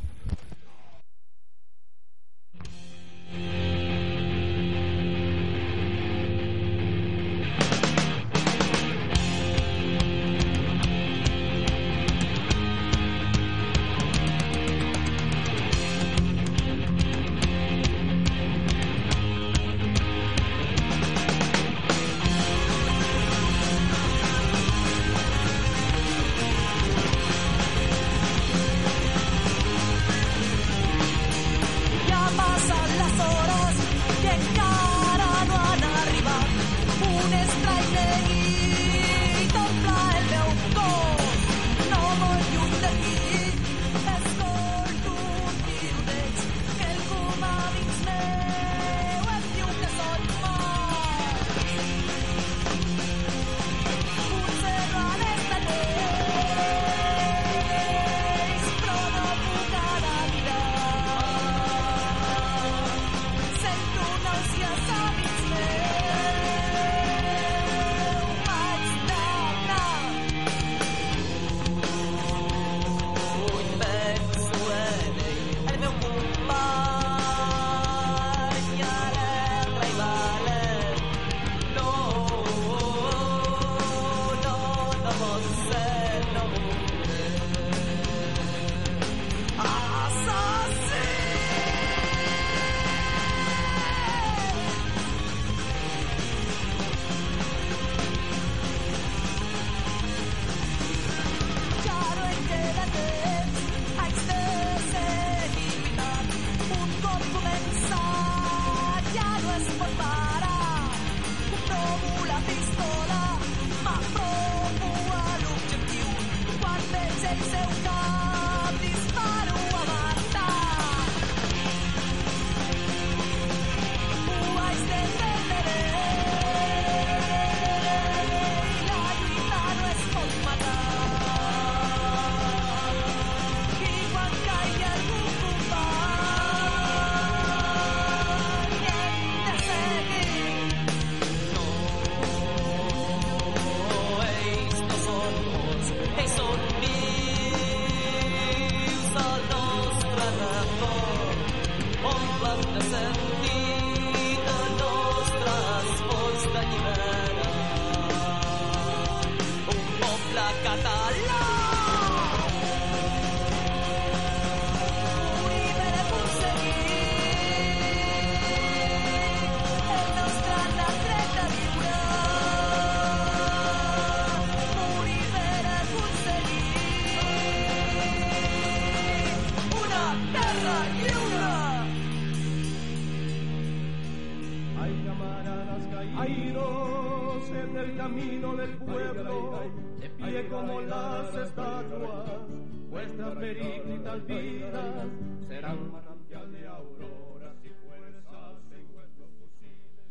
en el camino del pueblo, de pie como las estatuas, vuestras peregrinas vidas serán manantial de auroras y fuerzas en vuestros fusiles.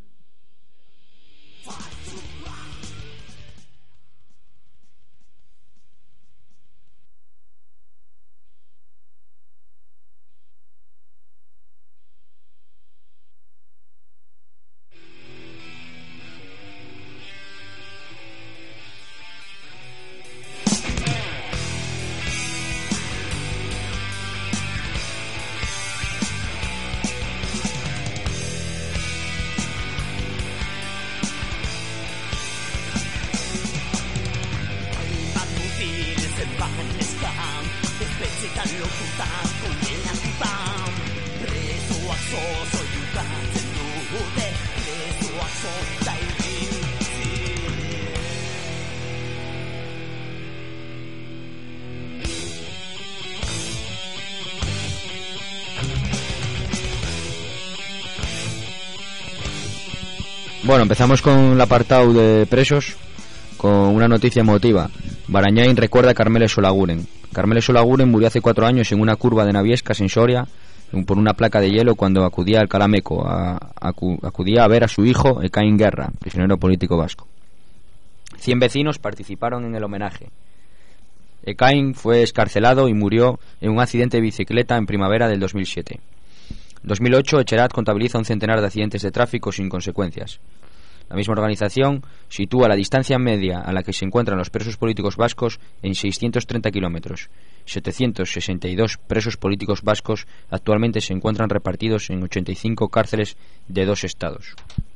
Bueno, empezamos con el apartado de presos, con una noticia emotiva. Barañáin recuerda a Carmele Solaguren. Carmele Solaguren murió hace cuatro años en una curva de Naviescas, en Soria, por una placa de hielo cuando acudía al Calameco. A, a, acudía a ver a su hijo, Ekain Guerra, prisionero político vasco. Cien vecinos participaron en el homenaje. Ekain fue excarcelado y murió en un accidente de bicicleta en primavera del dos mil siete. En dos mil ocho, Etxerat contabiliza un centenar de accidentes de tráfico sin consecuencias. La misma organización sitúa la distancia media a la que se encuentran los presos políticos vascos en seiscientos treinta kilómetros. setecientos sesenta y dos presos políticos vascos actualmente se encuentran repartidos en ochenta y cinco cárceles de dos estados.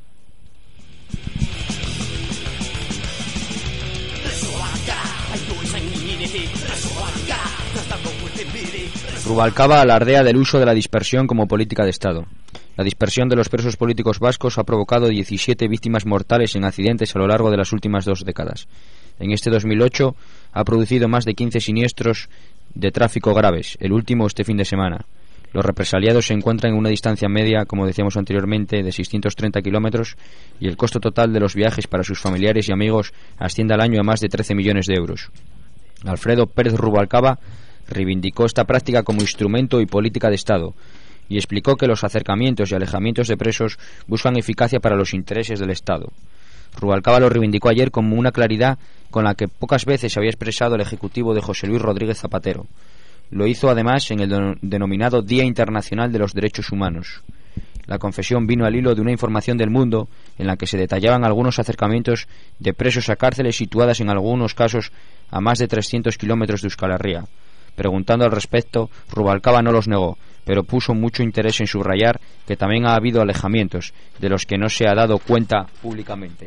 Rubalcaba alardea del uso de la dispersión como política de Estado. La dispersión de los presos políticos vascos ha provocado diecisiete víctimas mortales en accidentes a lo largo de las últimas dos décadas. En este dos mil ocho ha producido más de quince siniestros de tráfico graves, el último este fin de semana. Los represaliados se encuentran en una distancia media, como decíamos anteriormente, de seiscientos treinta kilómetros, y el costo total de los viajes para sus familiares y amigos asciende al año a más de trece millones de euros. Alfredo Pérez Rubalcaba reivindicó esta práctica como instrumento y política de Estado y explicó que los acercamientos y alejamientos de presos buscan eficacia para los intereses del Estado. Rubalcaba lo reivindicó ayer como una claridad con la que pocas veces se había expresado el ejecutivo de José Luis Rodríguez Zapatero. Lo hizo además en el denominado Día Internacional de los Derechos Humanos. La confesión vino al hilo de una información del Mundo en la que se detallaban algunos acercamientos de presos a cárceles situadas en algunos casos a más de trescientos kilómetros de Euskal Herria. Preguntando al respecto, Rubalcaba no los negó, pero puso mucho interés en subrayar que también ha habido alejamientos de los que no se ha dado cuenta públicamente.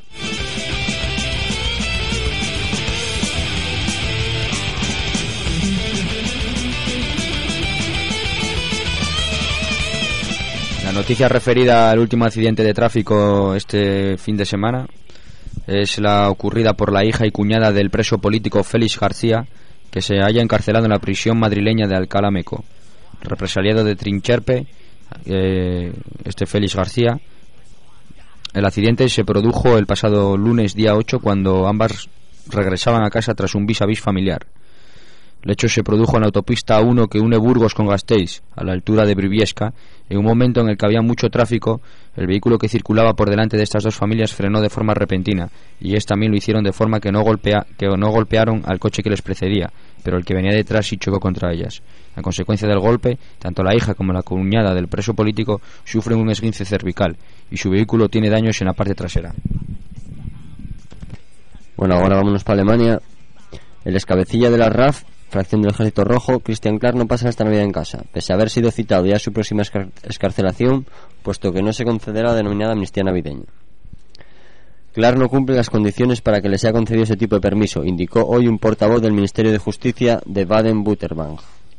La noticia referida al último accidente de tráfico este fin de semana es la ocurrida por la hija y cuñada del preso político Félix García, que se halla encarcelado en la prisión madrileña de Alcalá Meco. Represaliado de Trincherpe, eh, este Félix García. El accidente se produjo el pasado lunes día ocho, cuando ambas regresaban a casa tras un vis a vis familiar. El hecho se produjo en la autopista A uno que une Burgos con Gasteiz, a la altura de Briviesca. En un momento en el que había mucho tráfico, el vehículo que circulaba por delante de estas dos familias frenó de forma repentina, y ellos también lo hicieron de forma que no, golpea, que no golpearon al coche que les precedía, pero el que venía detrás sí chocó contra ellas. A consecuencia del golpe, tanto la hija como la cuñada del preso político sufren un esguince cervical, y su vehículo tiene daños en la parte trasera. Bueno, ahora vámonos para Alemania. El excabecilla de la R A F, fracción del Ejército Rojo, Christian Clark, no pasa esta Navidad en casa, pese a haber sido citado ya a su próxima escar- escarcelación, puesto que no se concederá la denominada amnistía navideña. Clark no cumple las condiciones para que le sea concedido ese tipo de permiso, indicó hoy un portavoz del Ministerio de Justicia de Baden-Württemberg.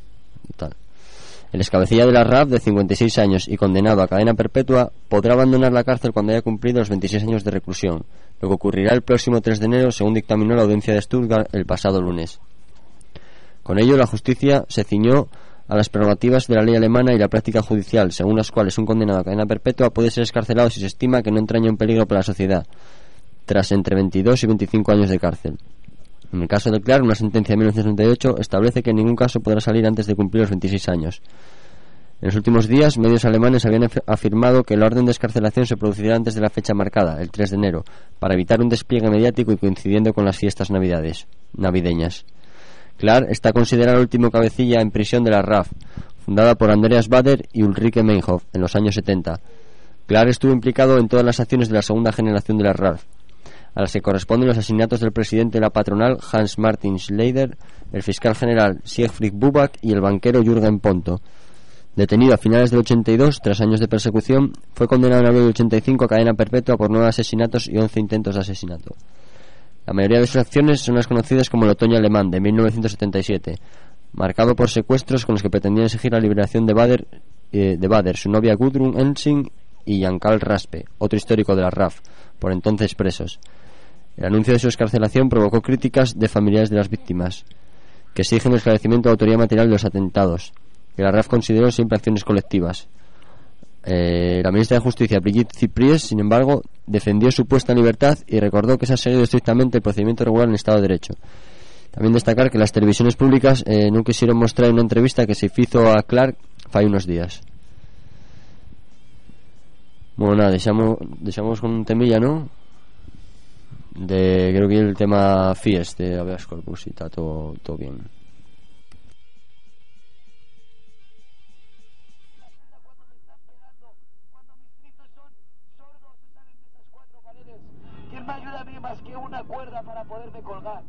El excabecilla de la R A F, de cincuenta y seis años y condenado a cadena perpetua, podrá abandonar la cárcel cuando haya cumplido los veintiséis años de reclusión, lo que ocurrirá el próximo tres de enero, según dictaminó la audiencia de Stuttgart el pasado lunes. Con ello, la justicia se ciñó a las prerrogativas de la ley alemana y la práctica judicial, según las cuales un condenado a cadena perpetua puede ser excarcelado si se estima que no entraña un peligro para la sociedad. tras entre veintidós y veinticinco años de cárcel. En el caso de Clark, una sentencia de mil novecientos noventa y ocho establece que en ningún caso podrá salir antes de cumplir los veintiséis años. En los últimos días, medios alemanes habían afirmado que la orden de excarcelación se producirá antes de la fecha marcada, el tres de enero, para evitar un despliegue mediático y coincidiendo con las fiestas navidades, navideñas. Clark está considerado el último cabecilla en prisión de la R A F, fundada por Andreas Baader y Ulrike Meinhof en los años setenta. Clark estuvo implicado en todas las acciones de la segunda generación de la R A F, a las que corresponden los asesinatos del presidente de la patronal Hans Martin Schleider, el fiscal general Siegfried Buback y el banquero Jürgen Ponto. Detenido a finales del ochenta y dos, tras años de persecución, fue condenado en abril del ochenta y cinco a cadena perpetua por nueve asesinatos y once intentos de asesinato. La mayoría de sus acciones son las conocidas como el Otoño Alemán de mil novecientos setenta y siete, marcado por secuestros con los que pretendían exigir la liberación de Baader, eh, de Baader, su novia Gudrun Ensing y Jan-Carl Raspe, otro histórico de la R A F, por entonces presos. El anuncio de su excarcelación provocó críticas de familiares de las víctimas, que exigen el esclarecimiento de autoría material de los atentados, que la R A F consideró siempre acciones colectivas. Eh, la ministra de Justicia, Brigitte Zypries, sin embargo, defendió su puesta en libertad y recordó que se ha seguido estrictamente el procedimiento regular en el Estado de Derecho. También destacar que las televisiones públicas eh, no quisieron mostrar una entrevista que se hizo a Clark fai unos días. Bueno, nada, deixamos, deixamos con un temilla, ¿no? De, creo que el tema Fies de Habeas Corpus y está todo, todo bien. ¿Quién me ayuda a mí más que una cuerda para poderme colgar?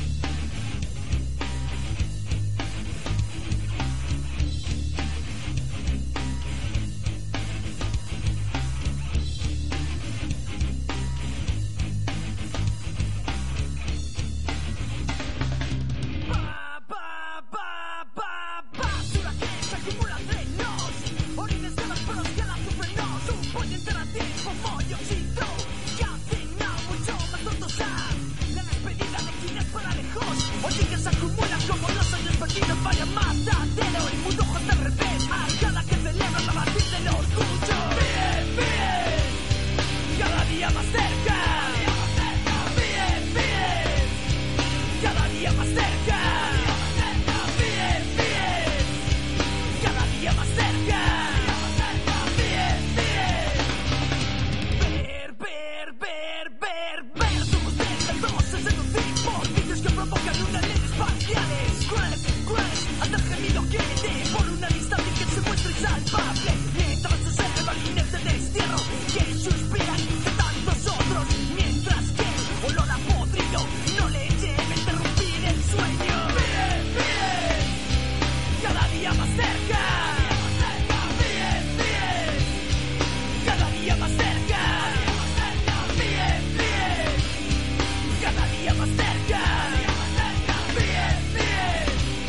Vaya matadero, el mundo de repente a cada que celebra la batir del orgullo. Bien, bien, cada día más cerca. Bien, bien, cada día más cerca. Bien, bien, cada día más cerca. Bien, bien, ver, ver, ver, ver, ver. Somos tentados de seducir por vicios que provocan unas leyes espaciales. Crueles, crueles, hasta el gemido que dé por una lista de que se muestra insalvable. Mientras sus cerebralines de destierro que suspiran de tantos otros. Mientras que el olor a podrido no le lleve a interrumpir el sueño. Bien, bien, cada día más cerca. Bien, bien, cada día más cerca. Bien, bien, cada día más cerca. Bien, bien,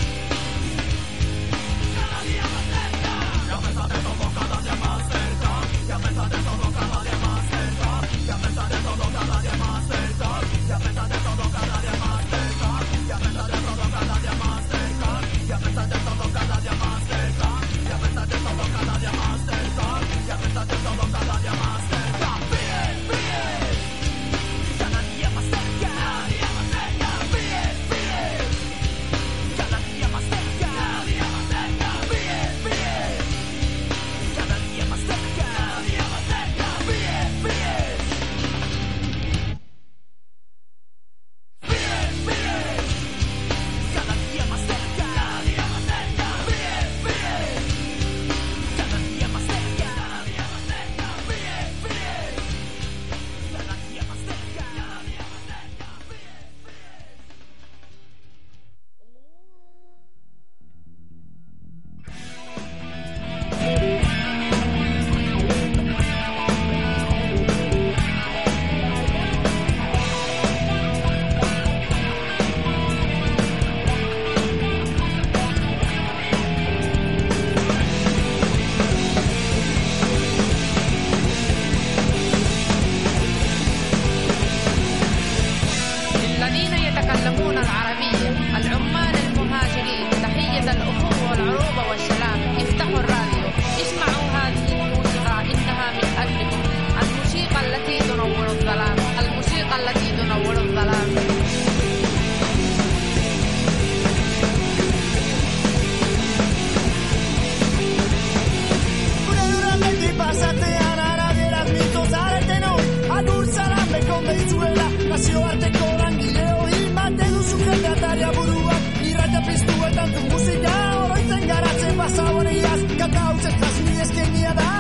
cada día más cerca. Y a pesar de todo cada día más cerca. Y a pesar de todo cada día más cerca. Y a pesar de todo cada día más cerca. Y a pesar de todo cada día más cerca. Y a pesar de todo cada día más cerca. Y a pesar de todo cada día más cerca. Y a pesar de todo cada día más cerca. Y a pesar de todo cada día más cerca. Bien, bien, cada día más cerca. Bien, bien, cada día más cerca. Bien, bien, cada día más cerca. Bien, bien, bien, bien, cada día más cerca. Bien, bien, cada día más cerca. Bien, bien, cada día más cerca. الذين يتكلمون العربية العمال المهاجرين تحية الأخوة والعروبة والسلام افتحوا الراديو اسمعوا هذه الموسيقى إنها من أجلكم الموسيقى التي تنور الظلام الموسيقى nazioarteko langile hori maten duzu jendataria buruak irratia piztuetan du musika oroitzen garatzen pasaboniaz kanta hautzen jasmi eskenia da.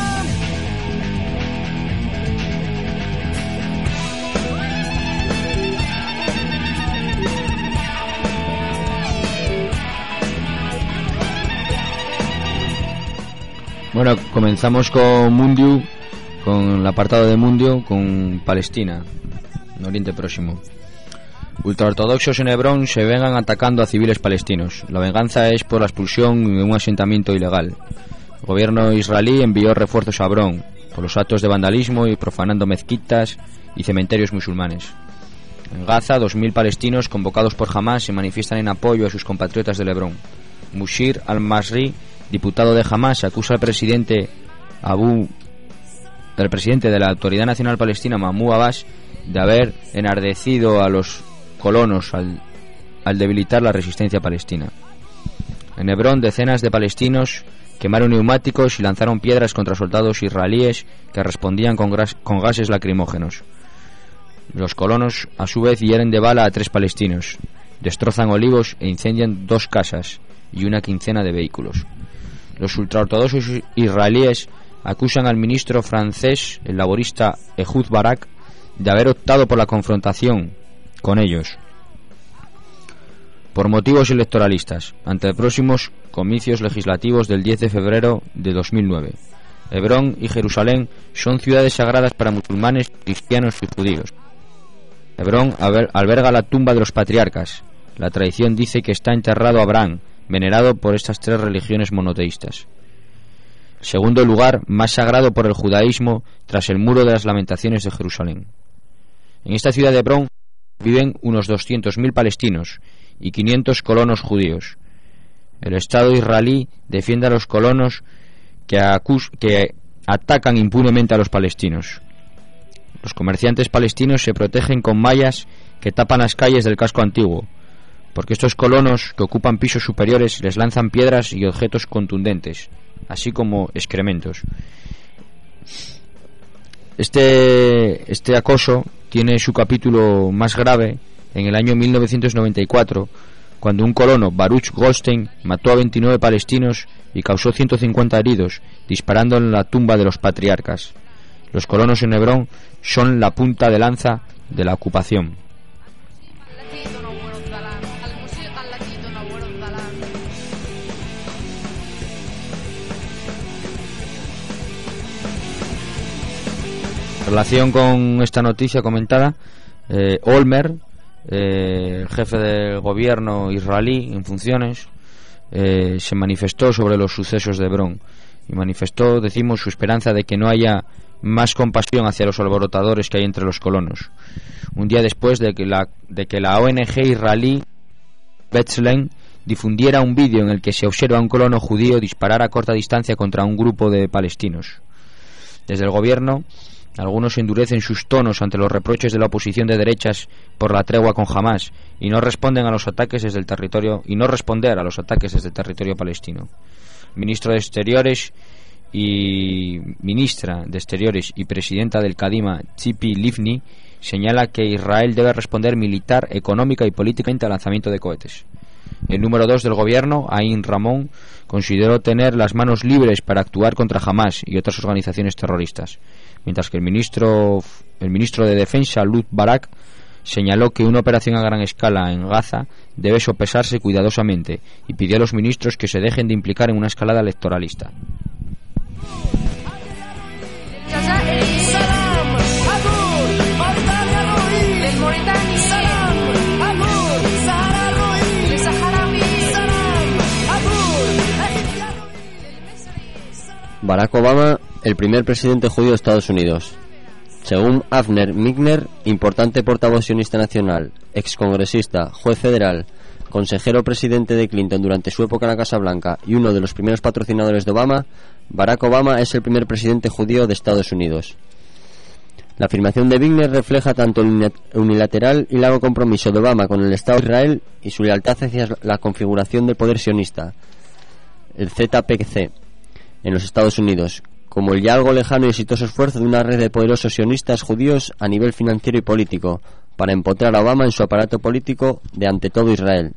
Bueno, comenzamos con Mundiu, con el apartado de Mundiu, con Palestina, en Oriente Próximo. Ultraortodoxos en Hebrón se vengan atacando a civiles palestinos. La venganza es por la expulsión de un asentamiento ilegal. El gobierno israelí envió refuerzos a Hebrón por los actos de vandalismo y profanando mezquitas y cementerios musulmanes. En Gaza, dos mil palestinos convocados por Hamas se manifiestan en apoyo a sus compatriotas del Hebrón. Mushir al-Masri, diputado de Hamas, acusa al presidente Abu, el presidente de la Autoridad Nacional Palestina, Mahmoud Abbas, de haber enardecido a los colonos al, al debilitar la resistencia palestina. En Hebrón, decenas de palestinos quemaron neumáticos y lanzaron piedras contra soldados israelíes que respondían con, gras, con gases lacrimógenos. Los colonos, a su vez, hieren de bala a tres palestinos, destrozan olivos e incendian dos casas y una quincena de vehículos. Los ultraortodoxos israelíes acusan al ministro francés, el laborista Ehud Barak, de haber optado por la confrontación con ellos por motivos electoralistas ante próximos comicios legislativos del diez de febrero de dos mil nueve. Hebrón y Jerusalén son ciudades sagradas para musulmanes, cristianos y judíos. Hebrón alberga la tumba de los patriarcas. La tradición dice que está enterrado Abraham, venerado por estas tres religiones monoteístas. El segundo lugar más sagrado por el judaísmo tras el muro de las lamentaciones de Jerusalén. En esta ciudad de Hebrón viven unos doscientos mil palestinos y quinientos colonos judíos. El Estado israelí defiende a los colonos que, acus- que atacan impunemente a los palestinos. Los comerciantes palestinos se protegen con mallas que tapan las calles del casco antiguo, porque estos colonos que ocupan pisos superiores les lanzan piedras y objetos contundentes, así como excrementos. Este, este acoso tiene su capítulo más grave en el año mil novecientos noventa y cuatro, cuando un colono, Baruch Goldstein, mató a veintinueve palestinos y causó ciento cincuenta heridos, disparando en la tumba de los patriarcas. Los colonos en Hebrón son la punta de lanza de la ocupación. En relación con esta noticia comentada, eh, Olmer, eh, el jefe del gobierno israelí en funciones, eh, se manifestó sobre los sucesos de Hebrón y manifestó, decimos, su esperanza de que no haya más compasión hacia los alborotadores que hay entre los colonos. Un día después de que la, de que la O N G israelí B'Tselem difundiera un vídeo en el que se observa a un colono judío disparar a corta distancia contra un grupo de palestinos. Desde el gobierno, algunos endurecen sus tonos ante los reproches de la oposición de derechas por la tregua con Hamas y no responden a los ataques desde el territorio y no responder a los ataques desde el territorio palestino. El ministro de Exteriores y ministra de Exteriores y presidenta del Kadima, Tzipi Livni, señala que Israel debe responder militar, económica y políticamente al lanzamiento de cohetes. El número dos del gobierno, Ain Ramón, consideró tener las manos libres para actuar contra Hamas y otras organizaciones terroristas, mientras que el ministro, el ministro de Defensa, Ehud Barak, señaló que una operación a gran escala en Gaza debe sopesarse cuidadosamente y pidió a los ministros que se dejen de implicar en una escalada electoralista. Barack Obama, el primer presidente judío de Estados Unidos. Según Avner Michner, importante portavoz sionista nacional, excongresista, juez federal, consejero presidente de Clinton durante su época en la Casa Blanca y uno de los primeros patrocinadores de Obama, Barack Obama es el primer presidente judío de Estados Unidos. La afirmación de Michner refleja tanto el unilateral y largo compromiso de Obama con el Estado de Israel y su lealtad hacia la configuración del poder sionista, el Z P C, en los Estados Unidos, como el ya algo lejano y exitoso esfuerzo de una red de poderosos sionistas judíos a nivel financiero y político, para empotrar a Obama en su aparato político de ante todo Israel.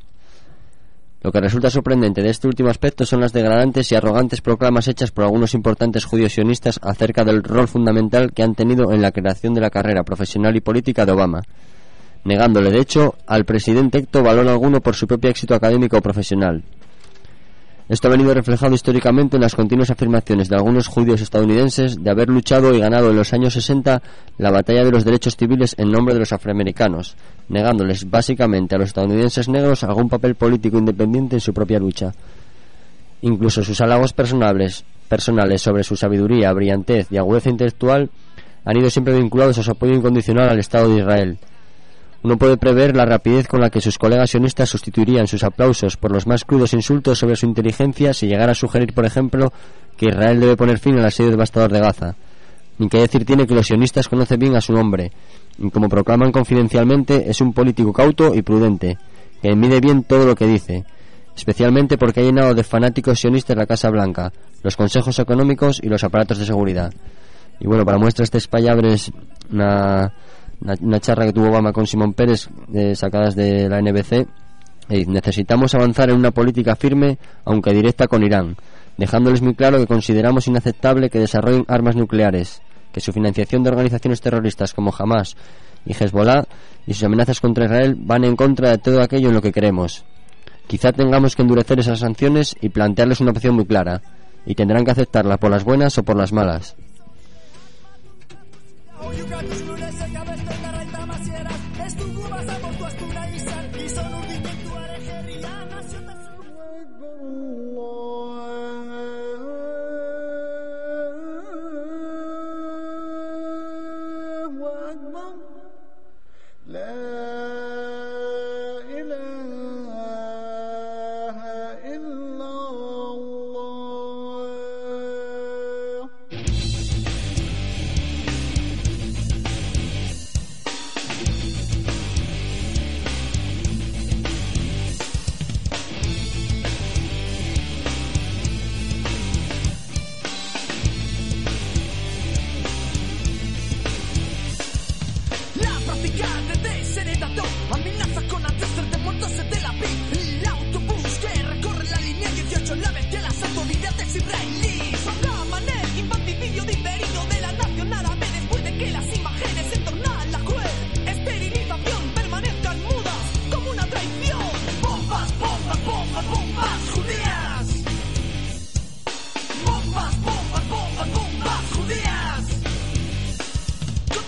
Lo que resulta sorprendente de este último aspecto son las degradantes y arrogantes proclamas hechas por algunos importantes judíos sionistas acerca del rol fundamental que han tenido en la creación de la carrera profesional y política de Obama, negándole de hecho al presidente electo valor alguno por su propio éxito académico o profesional. Esto ha venido reflejado históricamente en las continuas afirmaciones de algunos judíos estadounidenses de haber luchado y ganado en los años sesenta la batalla de los derechos civiles en nombre de los afroamericanos, negándoles básicamente a los estadounidenses negros algún papel político independiente en su propia lucha. Incluso sus halagos personales, personales sobre su sabiduría, brillantez y agudeza intelectual han ido siempre vinculados a su apoyo incondicional al Estado de Israel. Uno puede prever la rapidez con la que sus colegas sionistas sustituirían sus aplausos por los más crudos insultos sobre su inteligencia si llegara a sugerir, por ejemplo, que Israel debe poner fin al asedio devastador de Gaza. Ni que decir tiene que los sionistas conocen bien a su hombre, y como proclaman confidencialmente, es un político cauto y prudente, que mide bien todo lo que dice, especialmente porque ha llenado de fanáticos sionistas la Casa Blanca, los consejos económicos y los aparatos de seguridad. Y bueno, para muestra este espallabres, una... Una, una charla que tuvo Obama con Simón Pérez, eh, sacadas de la N B C. eh, necesitamos avanzar en una política firme, aunque directa, con Irán, dejándoles muy claro que consideramos inaceptable que desarrollen armas nucleares, que su financiación de organizaciones terroristas como Hamas y Hezbollah y sus amenazas contra Israel van en contra de todo aquello en lo que creemos. Quizá tengamos que endurecer esas sanciones y plantearles una opción muy clara, y tendrán que aceptarla por las buenas o por las malas.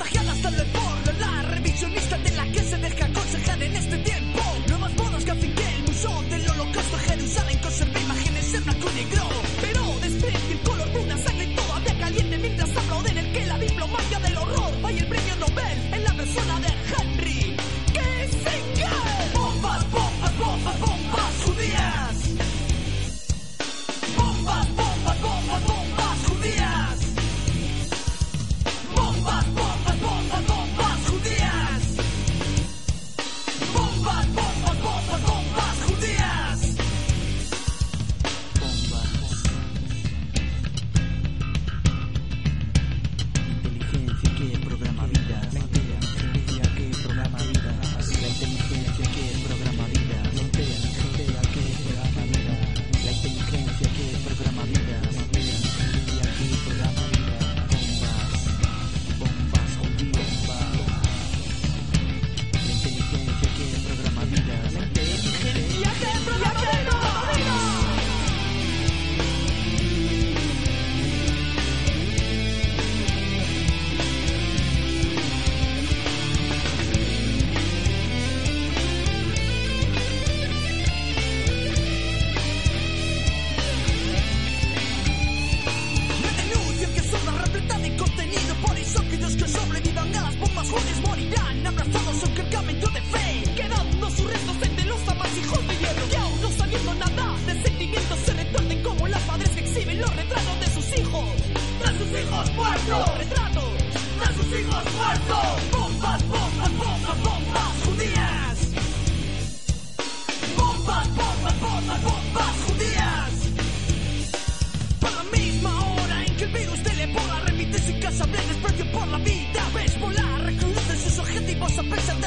Contagiadas tal vez por la revisionista de la que se deja aconsejar en este tiempo. Nuevos modos que afinquen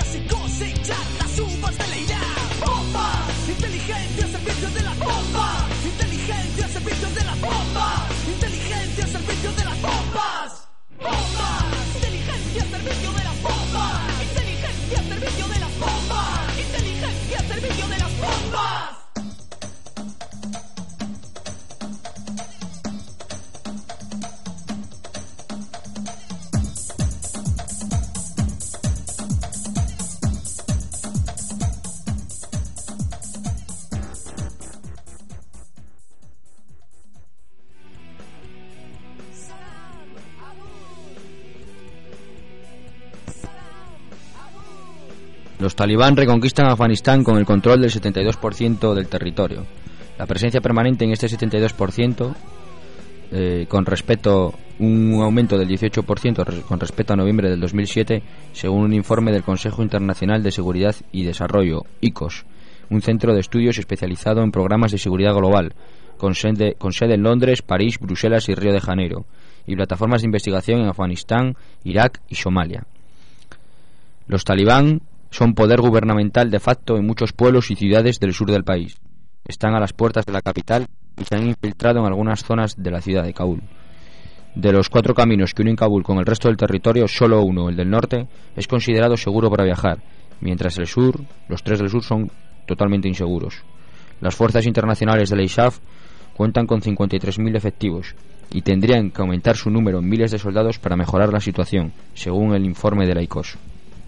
tierras y cosechar las uvas de la ira. Bombas, inteligencia al servicio de las bombas. Inteligencia al servicio de las bombas. Inteligencia al servicio de las bombas. Bombas, inteligencia al servicio de las bombas. Inteligencia al servicio de las bombas. Inteligencia al servicio de las bombas. Los talibán reconquistan Afganistán con el control del setenta y dos por ciento del territorio. La presencia permanente en este setenta y dos por ciento, eh, con respecto un aumento del dieciocho por ciento con respecto a noviembre del dos mil siete, según un informe del Consejo Internacional de Seguridad y Desarrollo, I C O S, un centro de estudios especializado en programas de seguridad global, con sede, con sede en Londres, París, Bruselas y Río de Janeiro, y plataformas de investigación en Afganistán, Irak y Somalia. Los talibán son poder gubernamental de facto en muchos pueblos y ciudades del sur del país. Están a las puertas de la capital y se han infiltrado en algunas zonas de la ciudad de Kabul. De los cuatro caminos que unen Kabul con el resto del territorio, solo uno, el del norte, es considerado seguro para viajar, mientras el sur, los tres del sur, son totalmente inseguros. Las fuerzas internacionales de la I S A F cuentan con cincuenta y tres mil efectivos y tendrían que aumentar su número en miles de soldados para mejorar la situación, según el informe de la I C O S.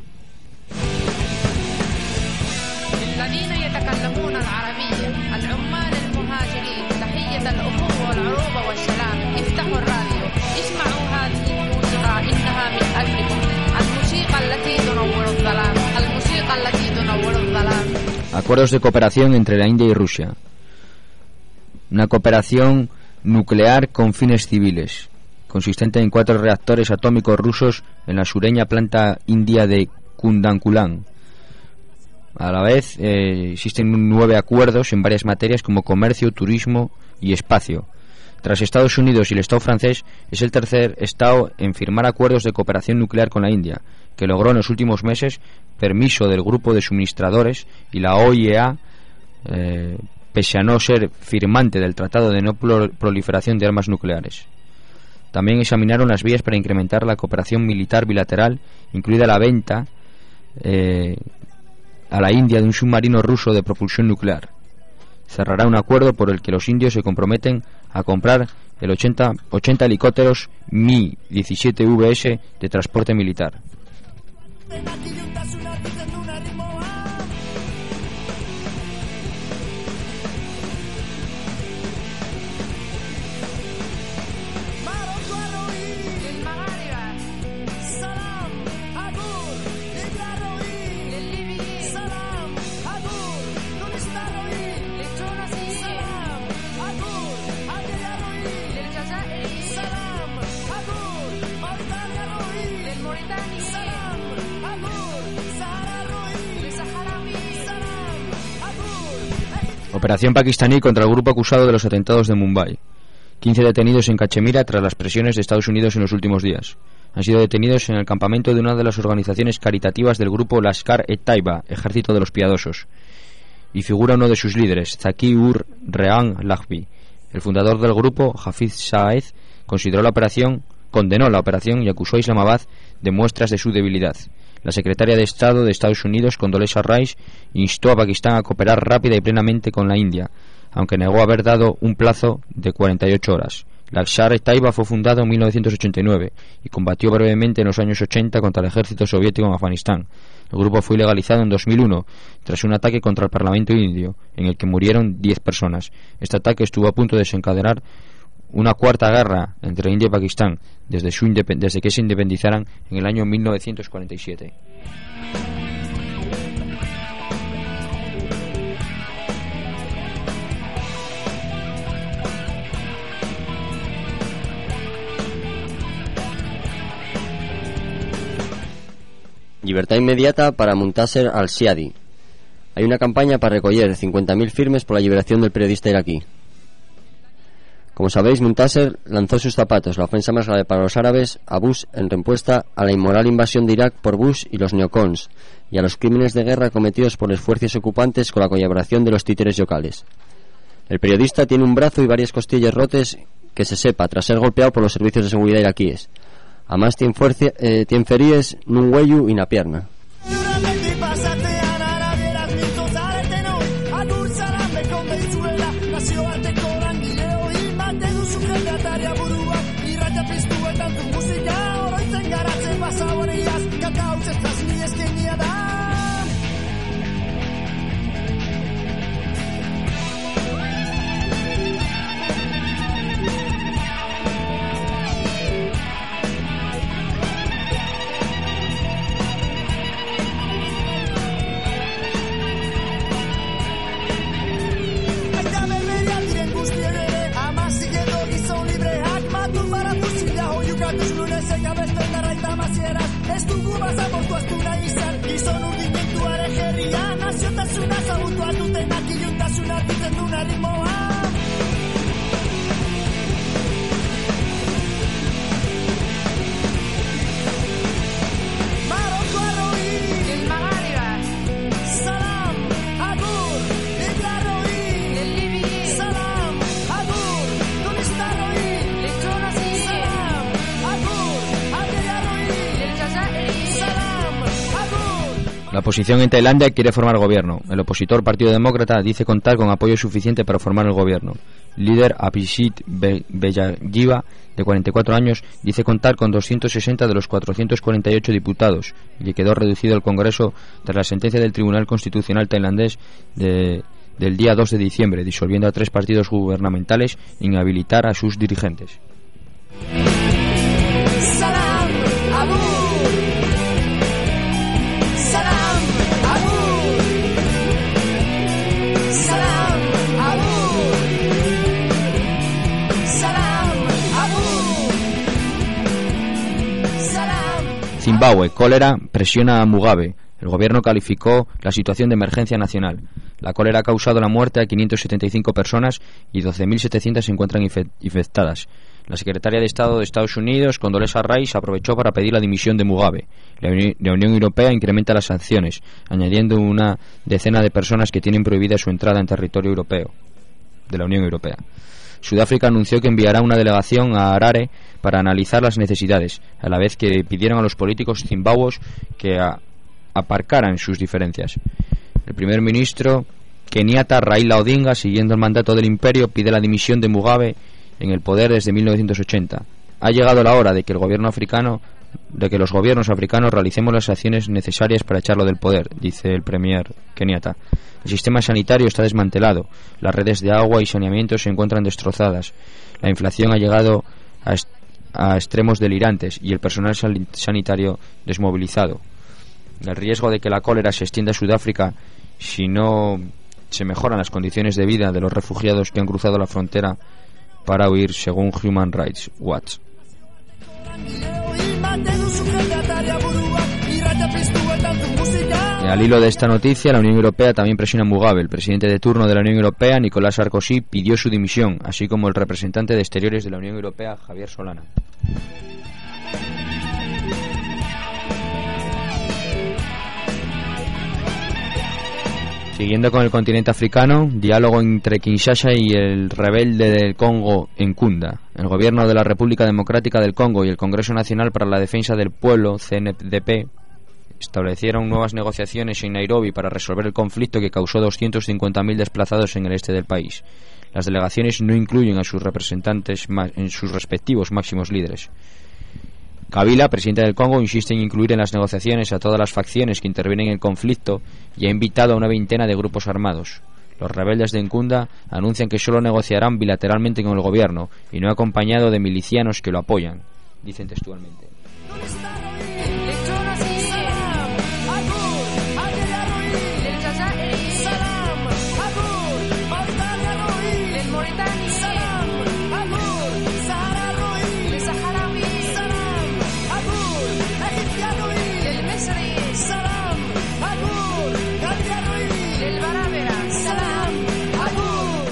الذين يتكلمون العربية العمال المهاجرين تحية الأخوة والعروبة والسلام افتحوا الراديو اسمعوا هذه الموسيقى إنها من أجلكم الموسيقى التي تنور الظلام الموسيقى التي تنور الظلام. Acuerdos de cooperación entre la India y Rusia. Una cooperación nuclear con fines civiles, consistente en cuatro reactores atómicos rusos en la sureña planta india de Kundankulam. A la vez, eh, existen nueve acuerdos en varias materias como comercio, turismo y espacio. Tras Estados Unidos y el Estado francés, es el tercer Estado en firmar acuerdos de cooperación nuclear con la India, que logró en los últimos meses permiso del grupo de suministradores y la O I E A, eh, pese a no ser firmante del Tratado de No Proliferación de Armas Nucleares. También examinaron las vías para incrementar la cooperación militar bilateral, incluida la venta eh, a la India de un submarino ruso de propulsión nuclear. Cerrará un acuerdo por el que los indios se comprometen a comprar el ochenta, ochenta helicópteros Mi diecisiete V S de transporte militar. Operación pakistaní contra el grupo acusado de los atentados de Mumbai. quince detenidos en Cachemira tras las presiones de Estados Unidos en los últimos días. Han sido detenidos en el campamento de una de las organizaciones caritativas del grupo Lashkar-e-Taiba, Ejército de los Piadosos. Y figura uno de sus líderes, Zaki-ur-Rehman Lahvi. El fundador del grupo, Hafiz Saeed, consideró la operación, condenó la operación y acusó a Islamabad de muestras de su debilidad. La secretaria de Estado de Estados Unidos, Condoleezza Rice, instó a Pakistán a cooperar rápida y plenamente con la India, aunque negó haber dado un plazo de cuarenta y ocho horas. Lashkar-e-Taiba fue fundado en mil novecientos ochenta y nueve y combatió brevemente en los años ochenta contra el ejército soviético en Afganistán. El grupo fue ilegalizado en dos mil uno tras un ataque contra el Parlamento indio, en el que murieron diez personas. Este ataque estuvo a punto de desencadenar una cuarta guerra entre India y Pakistán desde, su independ- desde que se independizaran en el año mil novecientos cuarenta y siete. Libertad inmediata para Muntasser al-Siadi. Hay una campaña para recoger cincuenta mil firmes por la liberación del periodista iraquí. Como sabéis, Muntasser lanzó sus zapatos, la ofensa más grave para los árabes, a Bush en respuesta a la inmoral invasión de Irak por Bush y los neocons, y a los crímenes de guerra cometidos por las fuerzas ocupantes con la colaboración de los títeres locales. El periodista tiene un brazo y varias costillas rotas que se sepa, tras ser golpeado por los servicios de seguridad iraquíes. Además, tiene, fuerza, eh, tiene feries en un huello y una pierna. La oposición en Tailandia quiere formar gobierno. El opositor Partido Demócrata dice contar con apoyo suficiente para formar el gobierno. El líder Abhisit Vejjajiva, de cuarenta y cuatro años, dice contar con doscientos sesenta de los cuatrocientos cuarenta y ocho diputados y que quedó reducido el Congreso tras la sentencia del Tribunal Constitucional tailandés de, del día dos de diciembre, disolviendo a tres partidos gubernamentales e inhabilitar a sus dirigentes. Salam, Abu. Zimbabue, cólera presiona a Mugabe. El gobierno calificó la situación de emergencia nacional. La cólera ha causado la muerte a quinientas setenta y cinco personas y doce mil setecientas se encuentran infectadas. La secretaria de Estado de Estados Unidos, Condoleezza Rice, aprovechó para pedir la dimisión de Mugabe. La, Uni- la Unión Europea incrementa las sanciones, añadiendo una decena de personas que tienen prohibida su entrada en territorio europeo, de la Unión Europea. Sudáfrica anunció que enviará una delegación a Harare para analizar las necesidades, a la vez que pidieron a los políticos zimbabueos que a, aparcaran sus diferencias. El primer ministro Kenyatta Raila Odinga, siguiendo el mandato del imperio, pide la dimisión de Mugabe en el poder desde mil novecientos ochenta. Ha llegado la hora de que el gobierno africano, de que los gobiernos africanos realicemos las acciones necesarias para echarlo del poder, dice el premier Kenyatta. El sistema sanitario está desmantelado, las redes de agua y saneamiento se encuentran destrozadas, la inflación ha llegado a, est- a extremos delirantes y el personal sal- sanitario desmovilizado. El riesgo de que la cólera se extienda a Sudáfrica si no se mejoran las condiciones de vida de los refugiados que han cruzado la frontera para huir, según Human Rights Watch. Al hilo de esta noticia, la Unión Europea también presiona a Mugabe. El presidente de turno de la Unión Europea, Nicolás Sarkozy, pidió su dimisión, así como el representante de Exteriores de la Unión Europea, Javier Solana. Siguiendo con el continente africano, diálogo entre Kinshasa y el rebelde del Congo, Nkunda. El gobierno de la República Democrática del Congo y el Congreso Nacional para la Defensa del Pueblo, C N D P, establecieron nuevas negociaciones en Nairobi para resolver el conflicto que causó doscientos cincuenta mil desplazados en el este del país. Las delegaciones no incluyen a sus representantes en sus respectivos máximos líderes. Kabila, presidente del Congo, insiste en incluir en las negociaciones a todas las facciones que intervienen en el conflicto y ha invitado a una veintena de grupos armados. Los rebeldes de Nkunda anuncian que solo negociarán bilateralmente con el gobierno y no acompañado de milicianos que lo apoyan, dicen textualmente.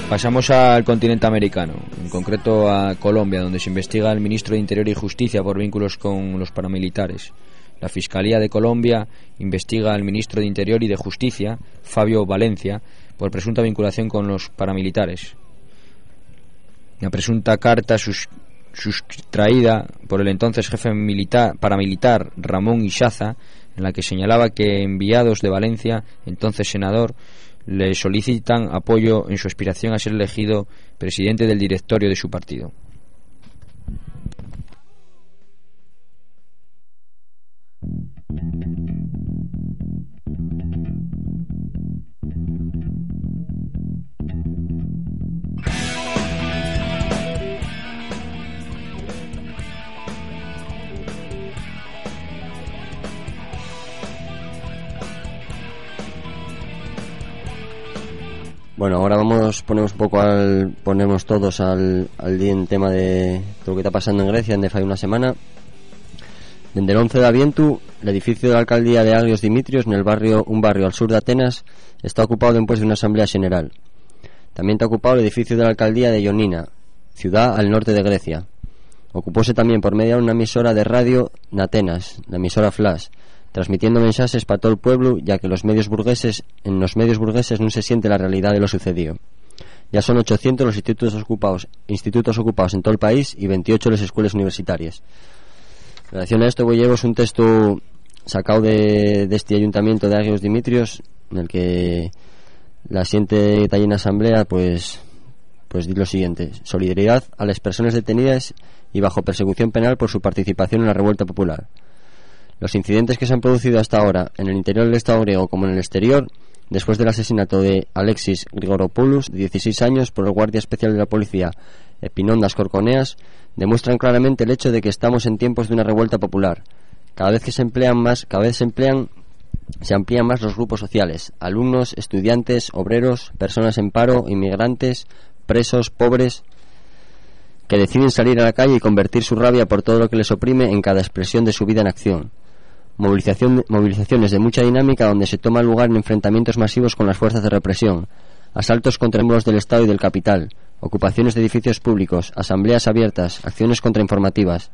Pasamos al continente americano, en concreto a Colombia, donde se investiga al ministro de Interior y Justicia por vínculos con los paramilitares. La Fiscalía de Colombia investiga al ministro de Interior y de Justicia, Fabio Valencia, por presunta vinculación con los paramilitares. La presunta carta sus, sustraída por el entonces jefe militar, paramilitar Ramón Ishaza, en la que señalaba que enviados de Valencia, entonces senador, le solicitan apoyo en su aspiración a ser elegido presidente del directorio de su partido. Bueno, ahora vamos, ponemos un poco al, ponemos todos al, al día en tema de lo que está pasando en Grecia, donde fue una semana. Desde el once de Avientu, el edificio de la alcaldía de Agios Dimitrios, en el barrio, un barrio al sur de Atenas, está ocupado después de una asamblea general. También está ocupado el edificio de la alcaldía de Ioannina, ciudad al norte de Grecia. Ocupóse también por media una emisora de radio en Atenas, la emisora Flash, transmitiendo mensajes para todo el pueblo, ya que los medios burgueses, en los medios burgueses no se siente la realidad de lo sucedido. Ya son ochocientos los institutos ocupados, institutos ocupados en todo el país y veintiocho las escuelas universitarias. En relación a esto, voy a llevaros un texto sacado de, de este ayuntamiento de Agios Dimitrios, en el que la siguiente tallina asamblea pues pues dice lo siguiente: solidaridad a las personas detenidas y bajo persecución penal por su participación en la revuelta popular. Los incidentes que se han producido hasta ahora en el interior del Estado griego como en el exterior, después del asesinato de Alexis Grigoropoulos, de dieciséis años, por el guardia especial de la policía Epinondas Korkoneas, demuestran claramente el hecho de que estamos en tiempos de una revuelta popular. Cada vez que se emplean más, cada vez se emplean, se amplían más los grupos sociales: alumnos, estudiantes, obreros, personas en paro, inmigrantes, presos, pobres, que deciden salir a la calle y convertir su rabia por todo lo que les oprime en cada expresión de su vida en acción. Movilización, movilizaciones de mucha dinámica donde se toma lugar en enfrentamientos masivos con las fuerzas de represión, asaltos contra miembros del Estado y del capital, ocupaciones de edificios públicos, asambleas abiertas, acciones contrainformativas.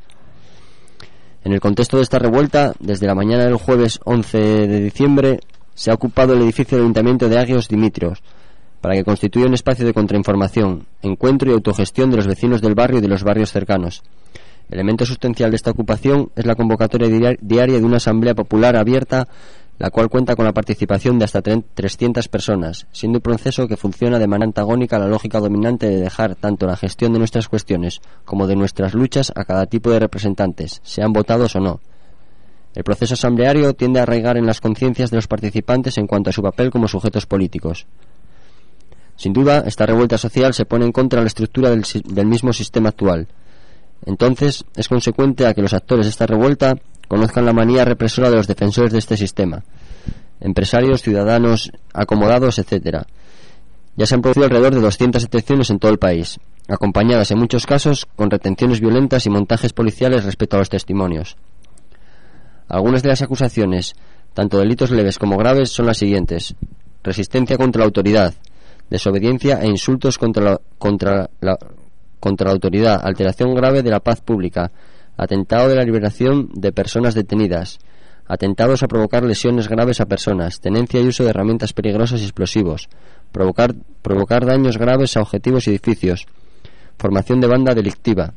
En el contexto de esta revuelta, desde la mañana del jueves once de diciembre, se ha ocupado el edificio del Ayuntamiento de Agios Dimitrios, para que constituya un espacio de contrainformación, encuentro y autogestión de los vecinos del barrio y de los barrios cercanos. Elemento sustancial de esta ocupación es la convocatoria diaria de una asamblea popular abierta, la cual cuenta con la participación de hasta trescientas personas, siendo un proceso que funciona de manera antagónica a la lógica dominante de dejar tanto la gestión de nuestras cuestiones como de nuestras luchas a cada tipo de representantes, sean votados o no. El proceso asambleario tiende a arraigar en las conciencias de los participantes en cuanto a su papel como sujetos políticos. Sin duda, esta revuelta social se pone en contra de la estructura del, del mismo sistema actual. Entonces, es consecuente a que los actores de esta revuelta conozcan la manía represora de los defensores de este sistema, empresarios, ciudadanos, acomodados, etcétera. Ya se han producido alrededor de doscientas detenciones en todo el país, acompañadas en muchos casos con retenciones violentas y montajes policiales respecto a los testimonios. Algunas de las acusaciones, tanto delitos leves como graves, son las siguientes: resistencia contra la autoridad, desobediencia e insultos contra la, contra la, contra la autoridad, alteración grave de la paz pública, atentado de la liberación de personas detenidas, atentados a provocar lesiones graves a personas, tenencia y uso de herramientas peligrosas y explosivos, provocar, provocar daños graves a objetivos y edificios, formación de banda delictiva.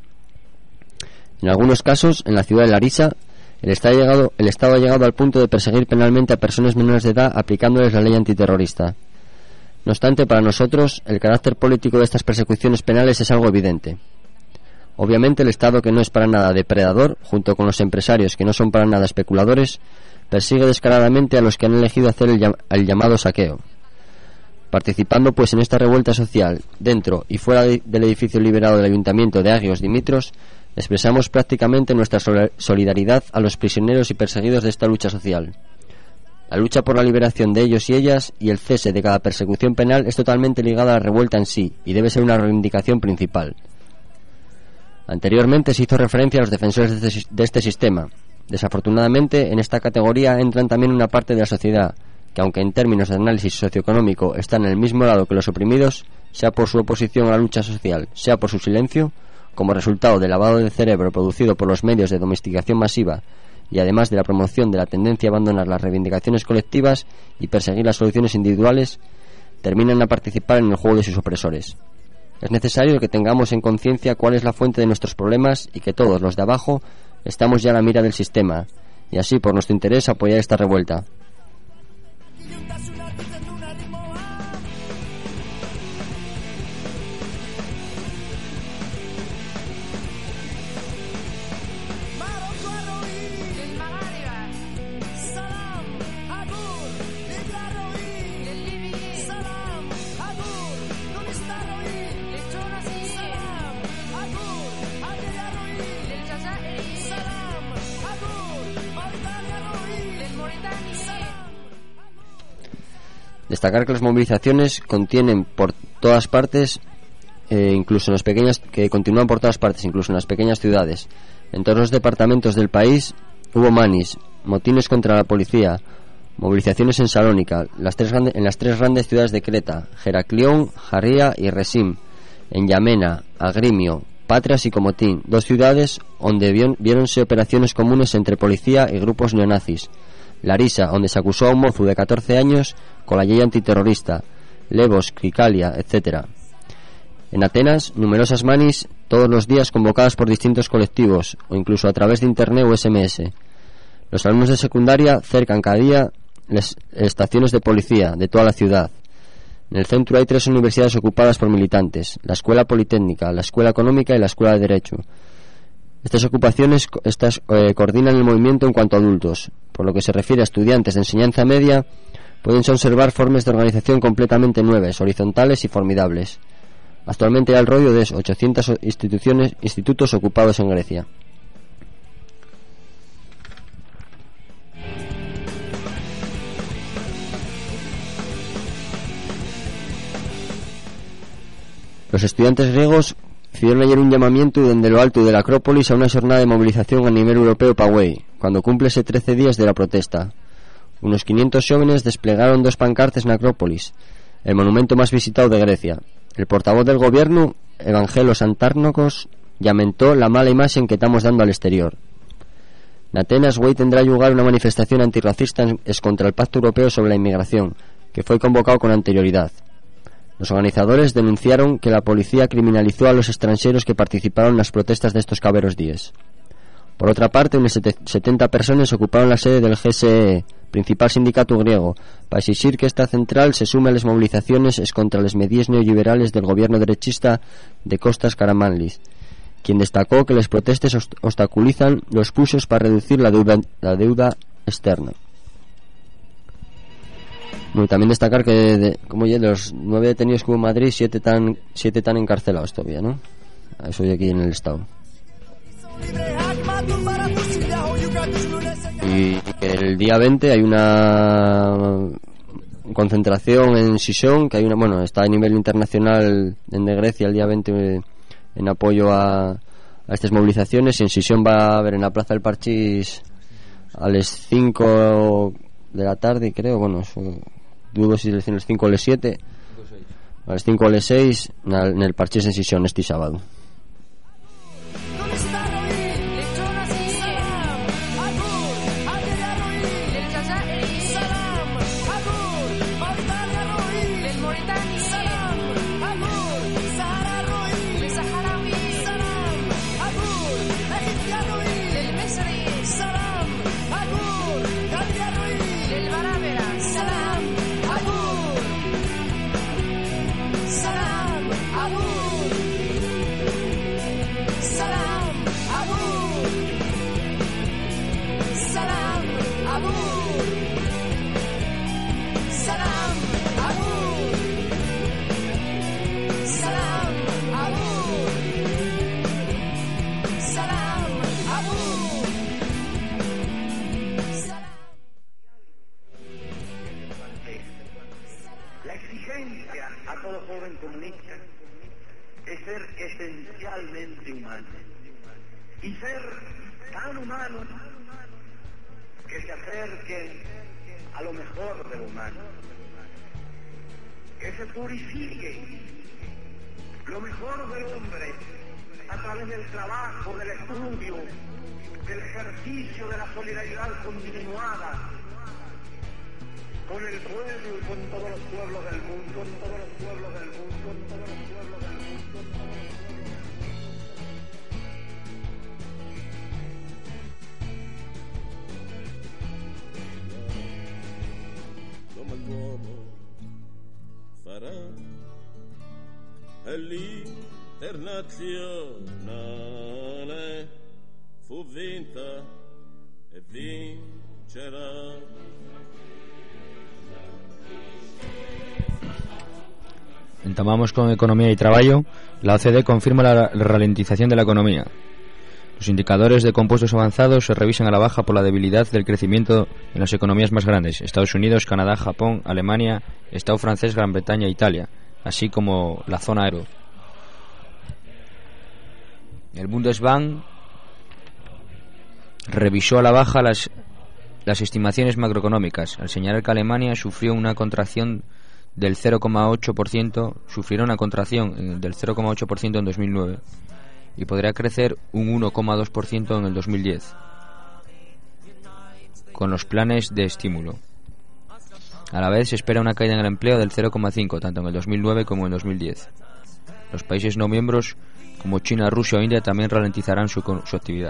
En algunos casos, en la ciudad de Larisa, el Estado ha llegado, el Estado ha llegado al punto de perseguir penalmente a personas menores de edad aplicándoles la ley antiterrorista. No obstante, para nosotros, el carácter político de estas persecuciones penales es algo evidente. Obviamente, el Estado, que no es para nada depredador, junto con los empresarios, que no son para nada especuladores, persigue descaradamente a los que han elegido hacer el, llam- el llamado saqueo. Participando, pues, en esta revuelta social, dentro y fuera de- del edificio liberado del Ayuntamiento de Agios Dimitrios, expresamos prácticamente nuestra sol- solidaridad a los prisioneros y perseguidos de esta lucha social. La lucha por la liberación de ellos y ellas y el cese de cada persecución penal es totalmente ligada a la revuelta en sí y debe ser una reivindicación principal. Anteriormente se hizo referencia a los defensores de este, de este sistema. Desafortunadamente, en esta categoría entran también una parte de la sociedad que, aunque en términos de análisis socioeconómico están en el mismo lado que los oprimidos, sea por su oposición a la lucha social, sea por su silencio, como resultado del lavado de cerebro producido por los medios de domesticación masiva y además de la promoción de la tendencia a abandonar las reivindicaciones colectivas y perseguir las soluciones individuales, terminan a participar en el juego de sus opresores. Es necesario que tengamos en conciencia cuál es la fuente de nuestros problemas y que todos los de abajo estamos ya a la mira del sistema, y así por nuestro interés apoyar esta revuelta. Destacar que las movilizaciones contienen por todas partes, eh, incluso en las pequeñas, que continúan por todas partes, incluso en las pequeñas ciudades. En todos los departamentos del país hubo manis, motines contra la policía, movilizaciones en Salónica, las tres grandes, en las tres grandes ciudades de Creta, Heraclión, Jarría y Resim, en Yamena, Agrimio, Patras y Comotín, dos ciudades donde viéronse operaciones comunes entre policía y grupos neonazis. Larisa, donde se acusó a un mozo de catorce años con la ley antiterrorista, Levos, Crikalia, etcétera. En Atenas, numerosas manis todos los días convocadas por distintos colectivos, o incluso a través de internet o ese eme ese. Los alumnos de secundaria cercan cada día las estaciones de policía de toda la ciudad. En el centro hay tres universidades ocupadas por militantes, la Escuela Politécnica, la Escuela Económica y la Escuela de Derecho. Estas ocupaciones estas, eh, coordinan el movimiento en cuanto a adultos. Por lo que se refiere a estudiantes de enseñanza media, pueden observar formas de organización completamente nuevas, horizontales y formidables. Actualmente hay alrededor de ochocientas instituciones, institutos ocupados en Grecia. Los estudiantes griegos hicieron ayer un llamamiento desde lo alto de la Acrópolis a una jornada de movilización a nivel europeo Pawey, cuando cúmplese trece días de la protesta. Unos quinientos jóvenes desplegaron dos pancartas en Acrópolis, el monumento más visitado de Grecia. El portavoz del gobierno, Evangelos Antárnocos, lamentó la mala imagen que estamos dando al exterior. En Atenas, hoy tendrá lugar una manifestación antirracista es contra el Pacto Europeo sobre la Inmigración, que fue convocado con anterioridad. Los organizadores denunciaron que la policía criminalizó a los extranjeros que participaron en las protestas de estos caberos días. Por otra parte, unas setenta personas ocuparon la sede del G S E, principal sindicato griego, para exigir que esta central se sume a las movilizaciones es contra las medidas neoliberales del gobierno derechista de Kostas Karamanlis, quien destacó que las protestas obstaculizan los pushos para reducir la deuda, la deuda externa. Bueno, también destacar que de, como ya de los nueve detenidos que hubo en Madrid, siete están siete están encarcelados todavía, ¿no? Eso de aquí en el estado. Y que el día veinte hay una concentración en Sison, que hay una, bueno, está a nivel internacional en de Grecia el día veinte en apoyo a, a estas movilizaciones, y en Sison va a haber en la Plaza del Parchís a las cinco de la tarde, creo, bueno, dudo si es a las cinco o a las siete, a las cinco o a las seis en el Parchís en Sison este sábado. Es ser esencialmente humano y ser tan humano que se acerque a lo mejor del humano. que se purifique lo mejor del hombre a través del trabajo, del estudio, del ejercicio de la solidaridad continuada con el pueblo y con todos los pueblos del mundo, con todos los pueblos del mundo, con todos los pueblos del mundo, con todos los come l'uomo farà l'internazionale, fu vinta e vincerà. Entamamos con economía y trabajo. La O C D confirma la ralentización de la economía. Los indicadores de compuestos avanzados se revisan a la baja por la debilidad del crecimiento en las economías más grandes: Estados Unidos, Canadá, Japón, Alemania, Estado francés, Gran Bretaña e Italia, así como la zona euro. El Bundesbank revisó a la baja las, las estimaciones macroeconómicas, al señalar que Alemania sufrió una contracción del cero coma ocho por ciento, sufrirá una contracción del cero coma ocho por ciento en dos mil nueve y podría crecer un uno coma dos por ciento en el dos mil diez, con los planes de estímulo. A la vez se espera una caída en el empleo del cero coma cinco por ciento, tanto en el dos mil nueve como en dos mil diez. Los países no miembros, como China, Rusia o India, también ralentizarán su, su actividad.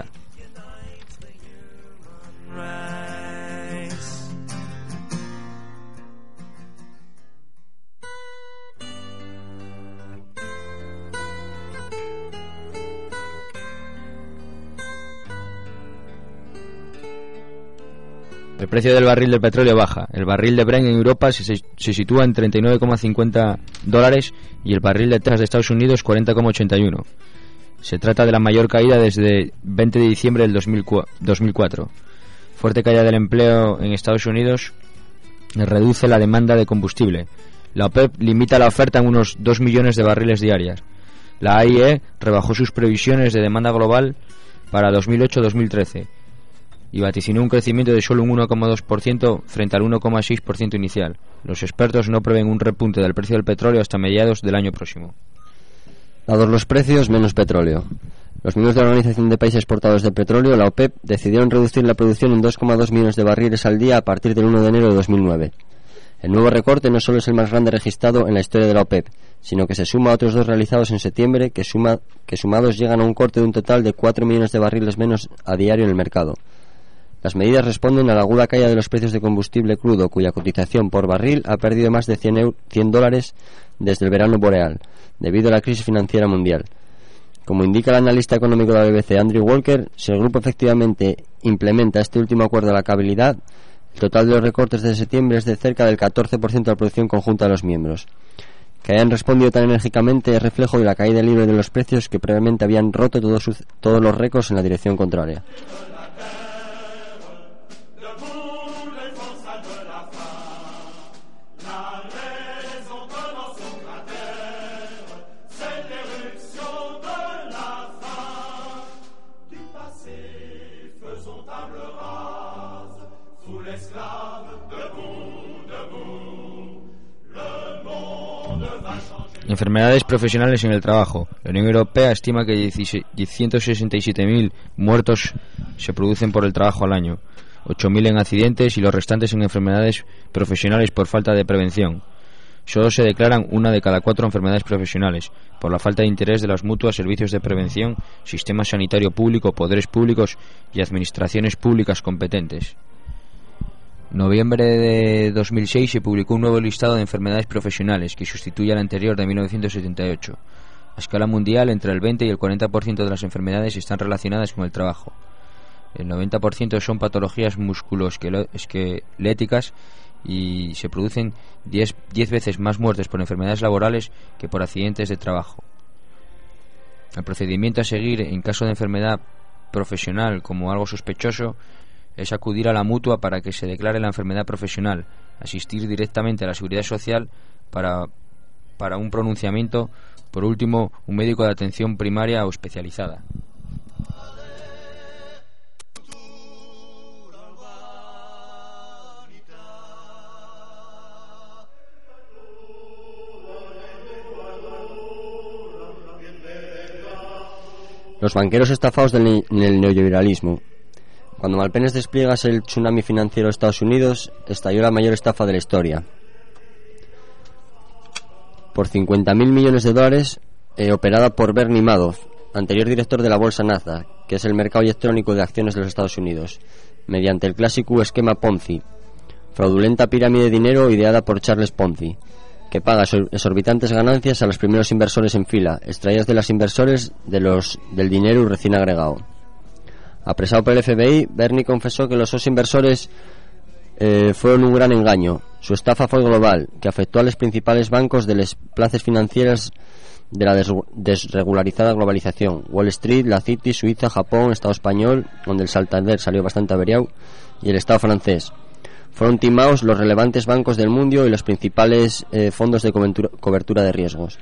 El precio del barril del petróleo baja. El barril de Brent en Europa se, se sitúa en treinta y nueve coma cincuenta dólares y el barril de Texas de Estados Unidos cuarenta coma ochenta y uno. Se trata de la mayor caída desde veinte de diciembre del dos mil cuatro. Fuerte caída del empleo en Estados Unidos reduce la demanda de combustible. La OPEP limita la oferta en unos dos millones de barriles diarias. La A I E rebajó sus previsiones de demanda global para dos mil ocho a dos mil trece y vaticinó un crecimiento de solo un uno coma dos por ciento frente al uno coma seis por ciento inicial. Los expertos no prevén un repunte del precio del petróleo hasta mediados del año próximo. Dados los precios, menos petróleo. Los miembros de la Organización de Países Exportadores de Petróleo, la OPEP, decidieron reducir la producción en dos coma dos millones de barriles al día a partir del uno de enero de dos mil nueve. El nuevo recorte no solo es el más grande registrado en la historia de la OPEP, sino que se suma a otros dos realizados en septiembre, que, suma, que sumados llegan a un corte de un total de cuatro millones de barriles menos a diario en el mercado. Las medidas responden a la aguda caída de los precios de combustible crudo, cuya cotización por barril ha perdido más de cien dólares desde el verano boreal, debido a la crisis financiera mundial. Como indica el analista económico de la B B C, Andrew Walker, si el grupo efectivamente implementa este último acuerdo de la cabalidad, el total de los recortes de septiembre es de cerca del catorce por ciento de la producción conjunta de los miembros. Que hayan respondido tan enérgicamente es reflejo de la caída libre de los precios que previamente habían roto todos, sus, todos los récords en la dirección contraria. Enfermedades profesionales en el trabajo. La Unión Europea estima que ciento sesenta y siete mil muertos se producen por el trabajo al año, ocho mil en accidentes y los restantes en enfermedades profesionales por falta de prevención. Solo se declaran una de cada cuatro enfermedades profesionales, por la falta de interés de las mutuas, servicios de prevención, sistema sanitario público, poderes públicos y administraciones públicas competentes. En noviembre de dos mil seis se publicó un nuevo listado de enfermedades profesionales que sustituye al anterior de mil novecientos setenta y ocho. A escala mundial, entre el veinte y el cuarenta por ciento de las enfermedades están relacionadas con el trabajo. El noventa por ciento son patologías musculoesqueléticas y se producen diez veces más muertes por enfermedades laborales que por accidentes de trabajo. El procedimiento a seguir en caso de enfermedad profesional como algo sospechoso es acudir a la mutua para que se declare la enfermedad profesional, asistir directamente a la Seguridad Social para, para un pronunciamiento, por último, un médico de atención primaria o especializada. Los banqueros estafados del, ne- del neoliberalismo. Cuando Malpenes despliegas el tsunami financiero de Estados Unidos, estalló la mayor estafa de la historia. Por cincuenta mil millones de dólares, eh, operada por Bernie Madoff, anterior director de la bolsa Nasdaq, que es el mercado electrónico de acciones de los Estados Unidos, mediante el clásico esquema Ponzi, fraudulenta pirámide de dinero ideada por Charles Ponzi, que paga exorbitantes ganancias a los primeros inversores en fila, extraídas de los inversores de los, del dinero recién agregado. Apresado por el F B I, Bernie confesó que los dos inversores eh, fueron un gran engaño. Su estafa fue global, que afectó a los principales bancos de las plazas financieras de la des- desregularizada globalización: Wall Street, la City, Suiza, Japón, Estado español, donde el Santander salió bastante averiado, y el Estado francés. Fueron timados los relevantes bancos del mundo y los principales eh, fondos de cobertura, cobertura de riesgos.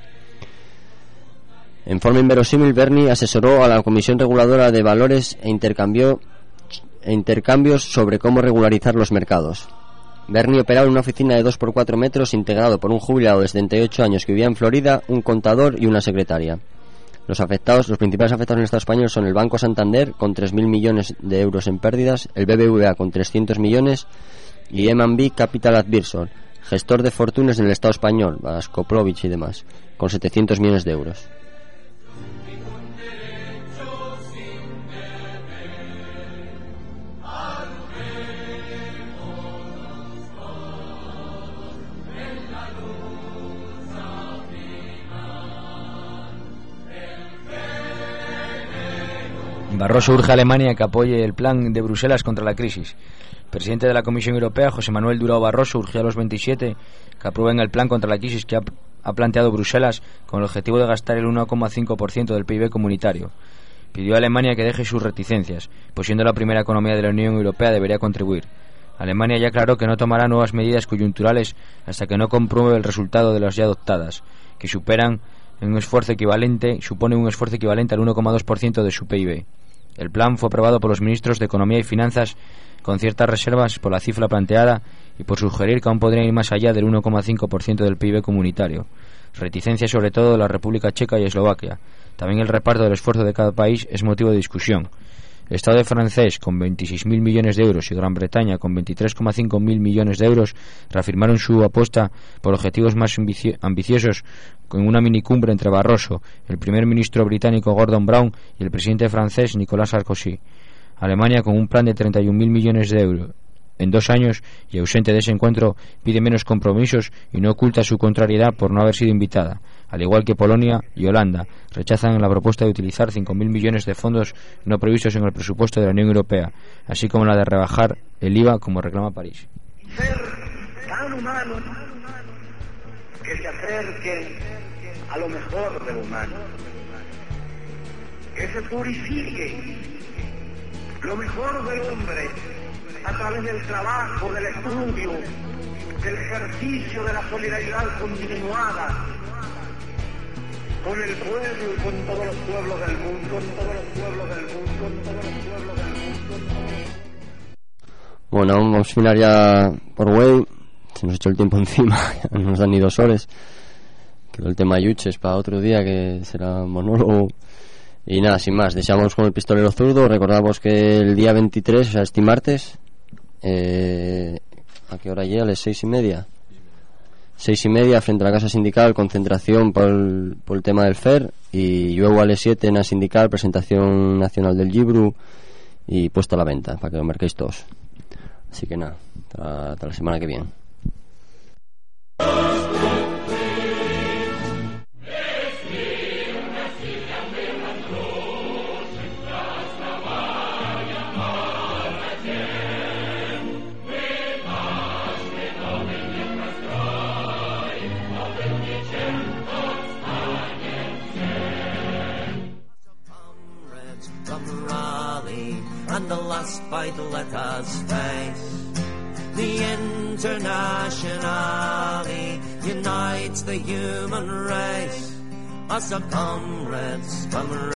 En forma inverosímil, Bernie asesoró a la Comisión Reguladora de Valores e intercambió e intercambios sobre cómo regularizar los mercados. Bernie operaba en una oficina de dos por cuatro metros integrado por un jubilado de setenta y ocho años que vivía en Florida, un contador y una secretaria. Los afectados, los principales afectados en el Estado español son el Banco Santander con tres mil millones de euros en pérdidas, el B B V A con trescientos millones y M and B Capital Advisor, gestor de fortunas en el Estado español, Skoplovich y demás, con setecientos millones de euros. Barroso urge a Alemania que apoye el plan de Bruselas contra la crisis. El presidente de la Comisión Europea, José Manuel Durão Barroso, urgió a los veintisiete que aprueben el plan contra la crisis que ha, ha planteado Bruselas con el objetivo de gastar el uno coma cinco por ciento del P I B comunitario. Pidió a Alemania que deje sus reticencias, pues siendo la primera economía de la Unión Europea debería contribuir. Alemania ya aclaró que no tomará nuevas medidas coyunturales hasta que no compruebe el resultado de las ya adoptadas, que superan en un esfuerzo equivalente, supone un esfuerzo equivalente al uno coma dos por ciento de su P I B. El plan fue aprobado por los ministros de Economía y Finanzas con ciertas reservas por la cifra planteada y por sugerir que aún podría ir más allá del uno coma cinco por ciento del P I B comunitario. Reticencia sobre todo de la República Checa y Eslovaquia. También el reparto del esfuerzo de cada país es motivo de discusión. El Estado francés, con veintiséis mil millones de euros, y Gran Bretaña, con veintitrés coma cinco mil millones de euros, reafirmaron su apuesta por objetivos más ambici- ambiciosos con una minicumbre entre Barroso, el primer ministro británico Gordon Brown y el presidente francés Nicolas Sarkozy. Alemania, con un plan de treinta y un mil millones de euros en dos años y ausente de ese encuentro, pide menos compromisos y no oculta su contrariedad por no haber sido invitada. Al igual que Polonia y Holanda, rechazan la propuesta de utilizar cinco mil millones de fondos no previstos en el presupuesto de la Unión Europea, así como la de rebajar el I V A como reclama París. Ser tan humano que se acerquen a lo mejor del humano, que se purifique lo mejor del hombre a través del trabajo, del estudio, del ejercicio de la solidaridad continuada con el pueblo y con todos los pueblos del mundo, con todos los pueblos del mundo, con todos los pueblos del mundo. Bueno, vamos a final ya por Way. Se nos ha hecho el tiempo encima, ya no nos dan ni dos horas. Quedó el tema Yuches para otro día, que será monólogo. Y nada, sin más, deseamos con el pistolero zurdo. Recordamos que el día veintitrés, o sea, este martes, eh, ¿a qué hora llega? ¿A las seis y media? Seis y media frente a la Casa Sindical, concentración por el, por el tema del F E R. Y luego a las siete en la Sindical, presentación nacional del Libru y puesta a la venta, para que lo marquéis todos. Así que nada, hasta, hasta la semana que viene. And the last fight let us face. The Internationale unites the human race. As our comrades come